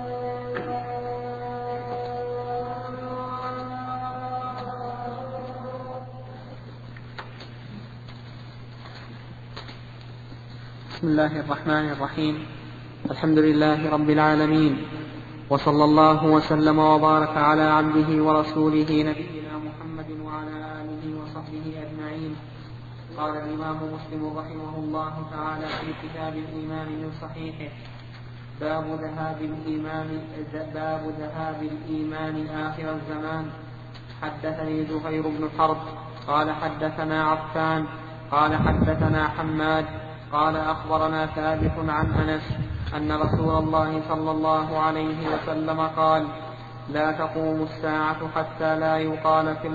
بسم الله الرحمن الرحيم. الحمد لله رب العالمين، وصلى الله وسلم وبارك على عبده ورسوله نبينا محمد وعلى آله وصحبه أجمعين. قال الإمام مسلم رحمه الله تعالى في كتاب الإيمان من صحيحه: باب ذهاب الإيمان آخر الزمان. حدثني زهير بن حرب قال حدثنا عفان قال حدثنا حماد قال أخبرنا ثابت عن أنس أن رسول الله صلى الله عليه وسلم قال: لا تقوم الساعة حتى لا يقال في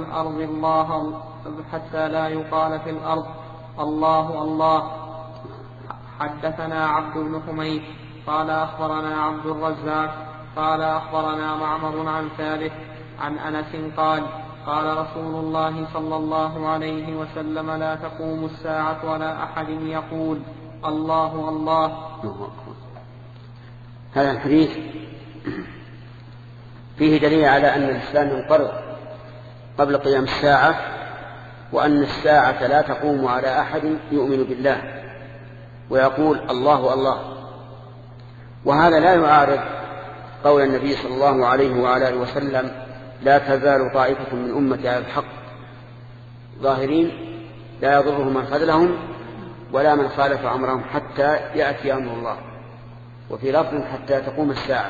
الأرض الله الله. حدثنا عبد بن حميد قال أخبرنا عبد الرزاق قال أخبرنا معمر عن ثابت عن أنس قال: قال رسول الله صلى الله عليه وسلم: لا تقوم الساعة ولا أحد يقول الله الله. هذا الحديث فيه دليل على أن الإسلام ينقرض قبل قيام الساعة، وأن الساعة لا تقوم على أحد يؤمن بالله ويقول الله الله. وهذا لا يعارض قول النبي صلى الله عليه وعلى آله وسلم: لا تزال طائفة من أمتي على الحق ظاهرين لا يضرهم من خذلهم ولا من خالف أمرهم حتى يأتي أمر الله. وفي لفظ حتى تقوم الساعة.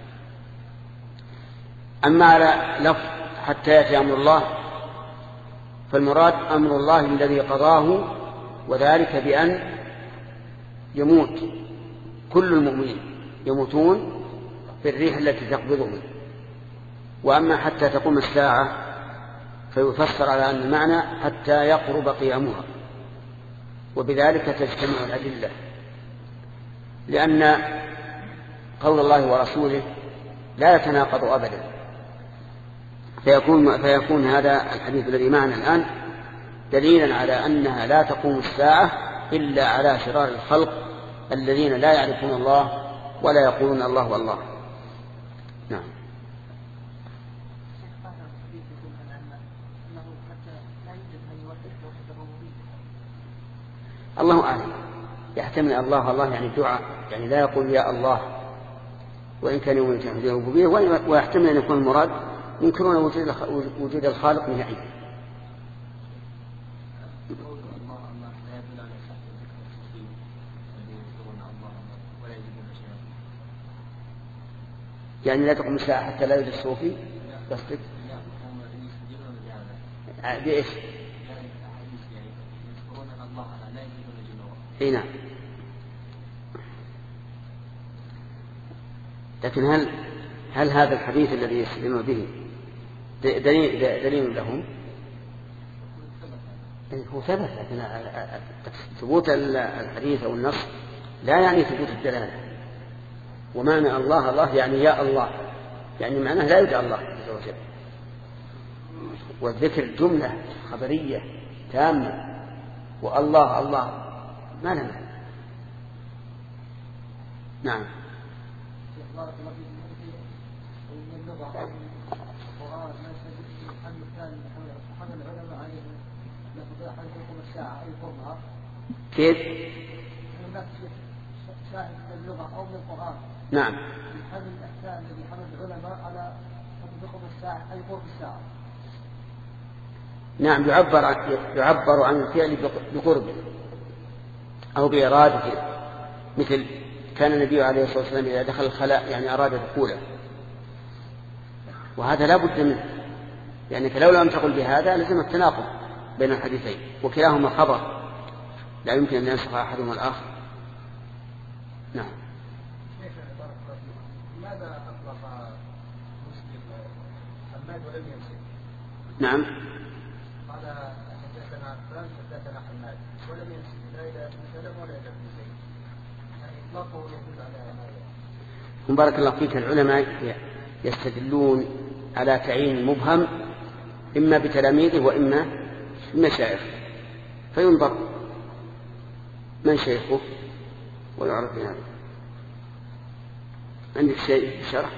أما على لفظ حتى يأتي أمر الله فالمراد أمر الله الذي قضاه، وذلك بأن يموت كل المؤمنين، يموتون في الريح التي تقبضهم. وأما حتى تقوم الساعة فيفسر على أن المعنى حتى يقرب قيامها، وبذلك تجتمع الأدلة، لأن قول الله ورسوله لا يتناقض أبدا. فيكون هذا الحديث الذي معنا الآن دليلا على أنها لا تقوم الساعة إلا على شرار الخلق الذين لا يعرفون الله ولا يقولون الله والله. نعم. الله أعلم، يحتمل الله الله يعني الدعاء، يعني لا يقول يا الله وإن كان يوم الجهد الربوبية، ويحتمل أن يكون المراد ينكرون وجود الخالق نهائيا. يعني لا تقوم الساعة حتى لا يوجد صوفي قصدك؟ بإيش؟ اي نعم. لكن هل هذا الحديث الذي يستدلون به دليل لهم؟ هو ثبت، لكن ثبوت الحديث او النص لا يعني ثبوت الدلاله. ومعنى الله الله يعني يا الله، يعني معناه لا يدعى الله عز وجل. والذكر جمله خبريه تامه، والله الله ما لنا. نعم. بارك الله فيك. من اللغة القرآن ما يسجل الحمد الثاني حمل العلماء عليه لفظ حديث يقوم الساعة أي قرنها. كيف؟ هناك شاهد من اللغة أو من القرآن. نعم. الحمل الثاني الذي حمل العلماء على يقوم الساعة أي قرب الساعة. نعم، يعبر عن الفعل بقربه أو بإرادته، مثل كان النبي عليه الصلاة والسلام إذا دخل الخلاء يعني أراد دخوله، وهذا لا بد منه، يعني فلو لم تقل بهذا لزم التناقض بين الحديثين، وكلاهما خبر لا يمكن أن ينسخ أحدهما الآخر. نعم. لماذا أطلق مسلم حماد ولم يمسك؟ نعم. قال حدثنا فلان حدثنا حماد ولم يمسك لا إلى ابن سلم ولا إلى ابن زيد، يعني إطلاقه يدل على هذا. بارك الله فيك. العلماء يستدلون على تعيين المبهم إما بتلاميذه وإما بمشايخ، فينظر من شيخه ويعرف بهذا. عندك شيء شرح؟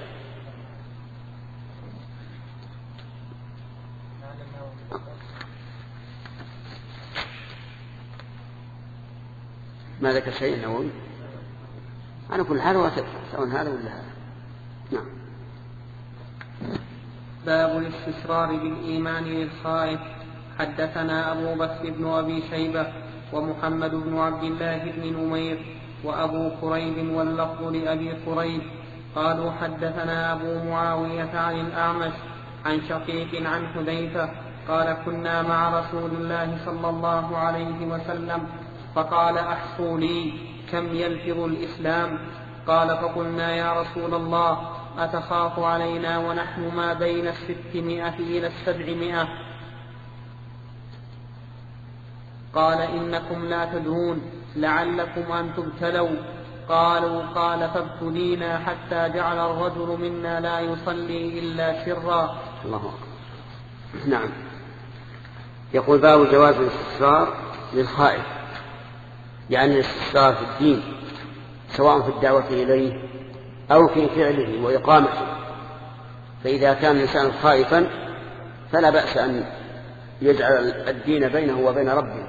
ما ذكر شيء النووي؟ أنا كل حال سواء هذا ولا هذا. نعم. باب الاستسرار بالإيمان للخائف. حدثنا أبو بكر بن أبي شيبة ومحمد بن عبد الله بن نمير وأبو كريب واللفظ لأبي كريب قالوا حدثنا أبو معاوية عن الأعمش عن شقيق عن حذيفة قال كنا مع رسول الله صلى الله عليه وسلم فقال أحصوا لي كم يلفظ الإسلام؟ قال فقلنا يا رسول الله أتخاف علينا ونحن ما بين 600 إلى 700؟ قال إنكم لا تدرون لعلكم أن تبتلوا. قال فابتلينا حتى جعل الرجل منا لا يصلي إلا سرا. الله أكبر. نعم. يقول باب جواز الاستسرار للخائف، يعني الاستسرار في الدين سواء في الدعوة إليه أو في فعله وإقامته. فإذا كان الإنسان خائفا فلا بأس أن يجعل الدين بينه وبين ربه،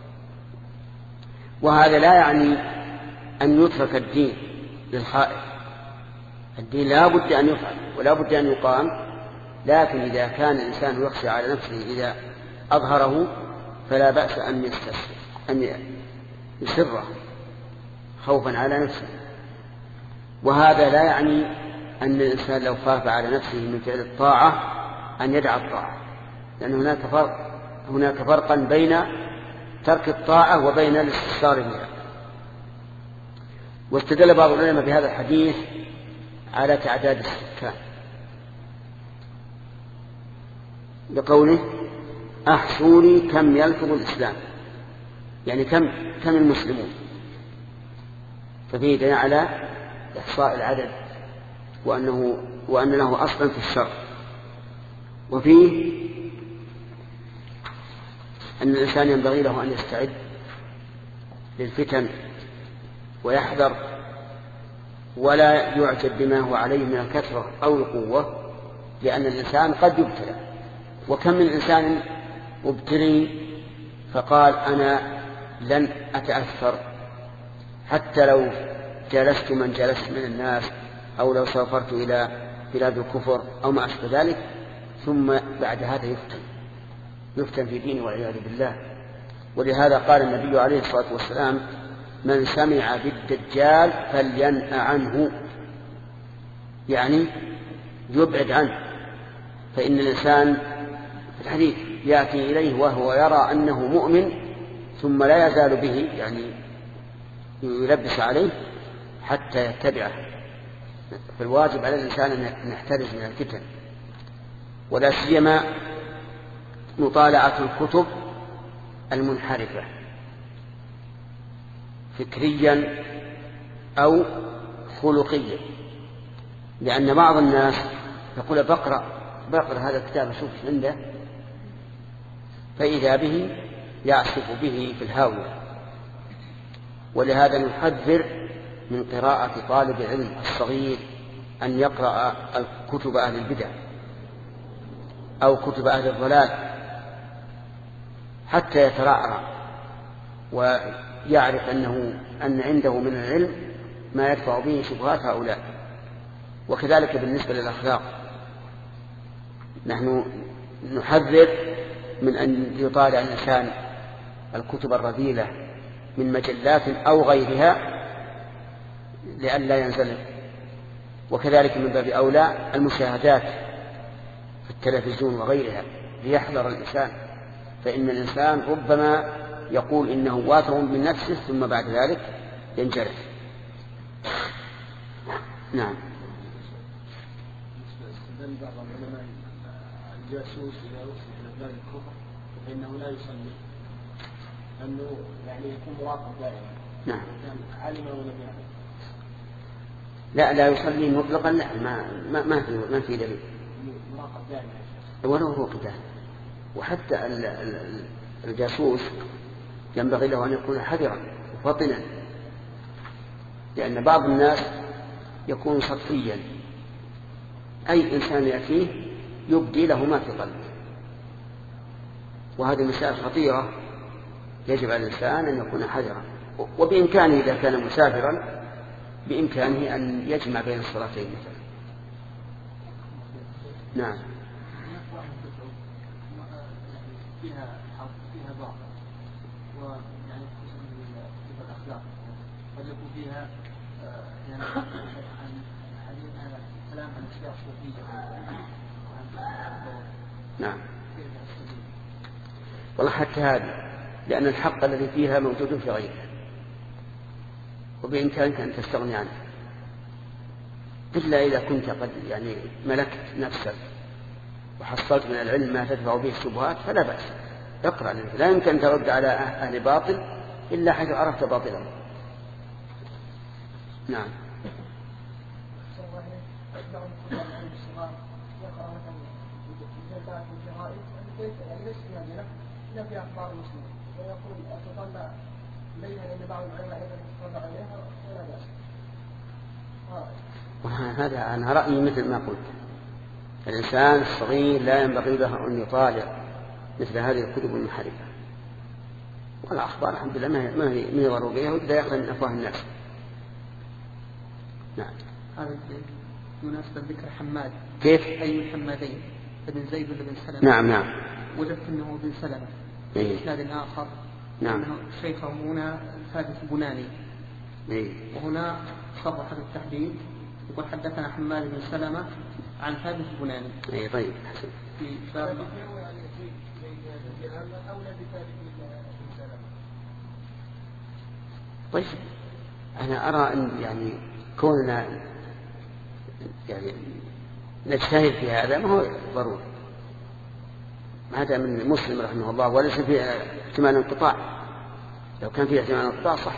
وهذا لا يعني أن يترك الدين للخائف. الدين لا بد أن يفعل ولا بد أن يقام، لكن إذا كان الإنسان يخشى على نفسه إذا أظهره فلا بأس أن يسره خوفا على نفسه. وهذا لا يعني أن الإنسان لو خاف على نفسه من فعل الطاعة أن يدع الطاعة، لأن هناك فرقا بين ترك الطاعة وبين الاستسرار بها. واستدل بعض العلماء بهذا الحديث على تعداد السكان بقوله أحصوا لي كم يلفظ الإسلام، يعني كم المسلمون، ففيه دليل على إحصاء العدد وأن له أصلا في الشرع. وفيه أن الإنسان ينبغي له أن يستعد للفتن ويحذر ولا يعجب بما هو عليه من الكثرة أو القوة، لأن الإنسان قد يبتلى. وكم من إنسان مبتلي فقال أنا لن أتأثر حتى لو جلست من جلست من الناس أو لو سافرت إلى بلاد الكفر أو ما أشبه ذلك، ثم بعد هذا يفتن في دينه والعياذ بالله. ولهذا قال النبي عليه الصلاة والسلام من سمع بالدجال فلينأ عنه، يعني يبعد عنه. فإن الإنسان في الحديث يأتي إليه وهو يرى أنه مؤمن ثم لا يزال به، يعني يلبس عليه حتى يتبعه. فالواجب على الإنسان أن يحترز من الفتن، ولا سيما مطالعة الكتب المنحرفة فكريا أو خلقيا، لأن بعض الناس يقول بقرأ هذا الكتاب أشوف عنده، فإذا به يعصف به في الهاوية. ولهذا نحذر من قراءة طالب العلم الصغير أن يقرأ كتب أهل البدع أو كتب أهل الضلال حتى يترعرع ويعرف أن عنده من العلم ما يدفع به شبهات هؤلاء. وكذلك بالنسبة للأخلاق، نحن نحذر من أن يطالع الإنسان الكتب الرذيلة من مجلات أو غيرها لئلا ينزلق. وكذلك من باب أولى المشاهدات في التلفزيون وغيرها ليحذر الإنسان، فإن الإنسان ربما يقول إنه واثق من نفسه ثم بعد ذلك ينجرح. نعم. بعض العلماء الجاسوس إذا وصل إلى بلاد الكفر فإنه لا يصلي لأنه يعني يكون مراقب دائما. نعم. علم ولم يعلم. لا يصلي مطلقا، لا ما في دليل. مراقب دائما. ولو هو كذا. وحتى الجاسوس ينبغي له أن يكون حذرا وفطنا، لأن بعض الناس يكون سطحيا، أي إنسان يأتيه يبدي له ما في قلبه، وهذه مسائل خطيرة يجب على الإنسان أن يكون حذرا. وبإمكانه إذا كان مسافرا بإمكانه أن يجمع بين الصلاتين مثلا. نعم. فيها ضعف ويعني في الأخلاق قد يكون فيها يعني حديث عن كلام عن أشياء صوفية. نعم. والله حتى هذه، لأن الحق الذي فيها موجود في غيرها وبإمكانك أن تستغني عنه، إلا إذا كنت قد يعني ملكت نفسك وحصلت من العلم ما تدفع به الشبهات فلا بأس، اقرأ. لا يمكن أن ترد على أهل باطل إلا حيث عرفت باطلا. نعم. هذا أنا رأيي مثل ما قلت، الإنسان الصغير لا ينبغي له أن يطالع مثل هذه الكتب المنحرفة، والأخبار الحمد لله ما هي ضرورية وإذا يأخذ من أفواه الناس. نعم. هذا مناسبة ذكر حماد. كيف؟ أي الحمادين، ابن زيد ولا بن سلمة؟ نعم. وجدت أنه ابن سلمة. إسناد آخر. نعم. شيخه هنا الفادس بناني. وهنا صرح بالتحديد يقول حدثنا حماد بن سلمة عن ثابت البناني. طيب. في باب طيب، أنا أرى أن يعني كوننا يعني نجتهد في هذا ما هو ضروري، هذا من مسلم رحمه الله، وليس فيه احتمال انقطاع. لو كان فيه احتمال انقطاع صح.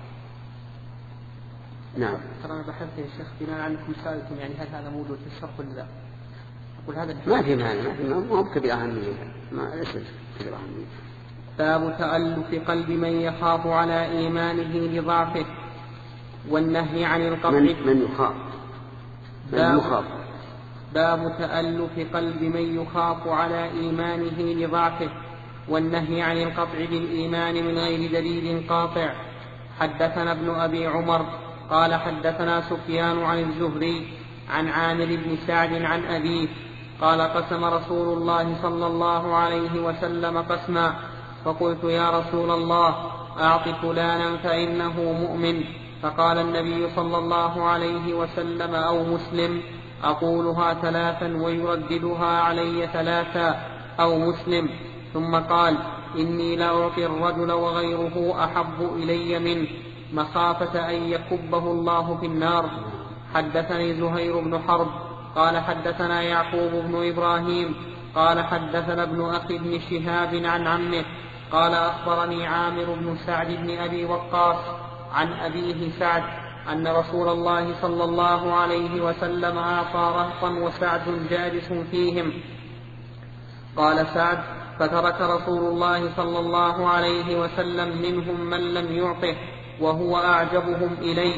نعم. ترى أنا بحثت يا شيخ بناء عنكم سألتم يعني هل هذا موجود في الشرح ولا لا؟ أقول هذا ما في معنى، ما هو بكبير أهمية، ما ليس بكبير أهمية. باب تألف قلب من يخاف على إيمانه لضعفه والنهي عن القطع. من يخاف. باب تألف قلب من يخاف على إيمانه لضعفه والنهي عن القطع بالإيمان من غير دليل قاطع. حدثنا ابن أبي عمر قال حدثنا سفيان عن الزهري عن عامر بن سعد عن أبيه قال قسم رسول الله صلى الله عليه وسلم قسما فقلت يا رسول الله أعط فلانا فإنه مؤمن، فقال النبي صلى الله عليه وسلم أو مسلم، أقولها ثلاثا ويرددها علي ثلاثا أو مسلم، ثم قال إني لأعطي الرجل وغيره أحب إلي منه مخافة أن يكبه الله في النار. حدثني زهير بن حرب قال حدثنا يعقوب بن إبراهيم قال حدثنا ابن أخي بن شهاب عن عمه قال أخبرني عامر بن سعد بن أبي وقاص عن أبيه سعد أن رسول الله صلى الله عليه وسلم أعطى رهطا وسعد جالس فيهم. قال سعد فترك رسول الله صلى الله عليه وسلم منهم من لم يعطه وهو أعجبهم إليه،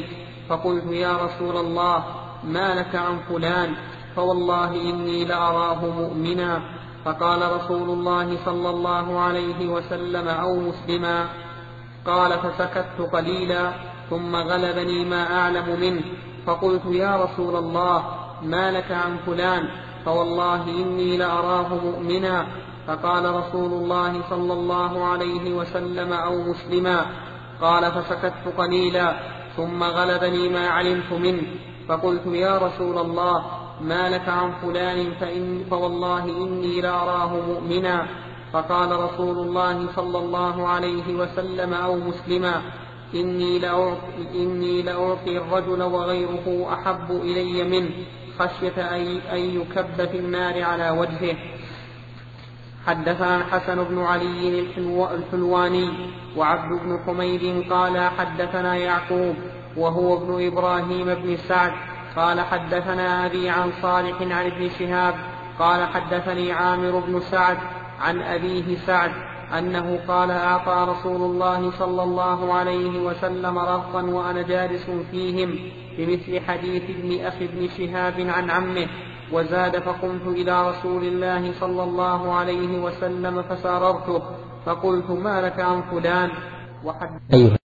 فقلت يا رسول الله ما لك عن فلان؟ فوالله إني لأراه مؤمنا. فقال رسول الله صلى الله عليه وسلم أو مسلما. قال فسكت قليلا ثم غلبني ما أعلم منه، فقلت يا رسول الله ما لك عن فلان؟ فوالله إني لأراه مؤمنا. فقال رسول الله صلى الله عليه وسلم أو مسلما. قال فسكت قليلا ثم غلبني ما علمت منه، فقلت يا رسول الله ما لك عن فلان؟ فوالله إني لأراه مؤمنا. فقال رسول الله صلى الله عليه وسلم أو مسلما إني لأعطي الرجل وغيره أحب إلي منه خشية أن يكب في النار على وجهه. حدثنا الحسن بن علي الحلواني وعبد بن حميد قال حدثنا يعقوب وهو ابن إبراهيم بن سعد قال حدثنا أبي عن صالح عن ابن شهاب قال حدثني عامر بن سعد عن أبيه سعد أنه قال أعطى رسول الله صلى الله عليه وسلم رهطا وأنا جالس فيهم بمثل حديث ابن أخي ابن شهاب عن عمه، وزاد فقمت إلى رسول الله صلى الله عليه وسلم فساررته فقلت ما لك عن فلان؟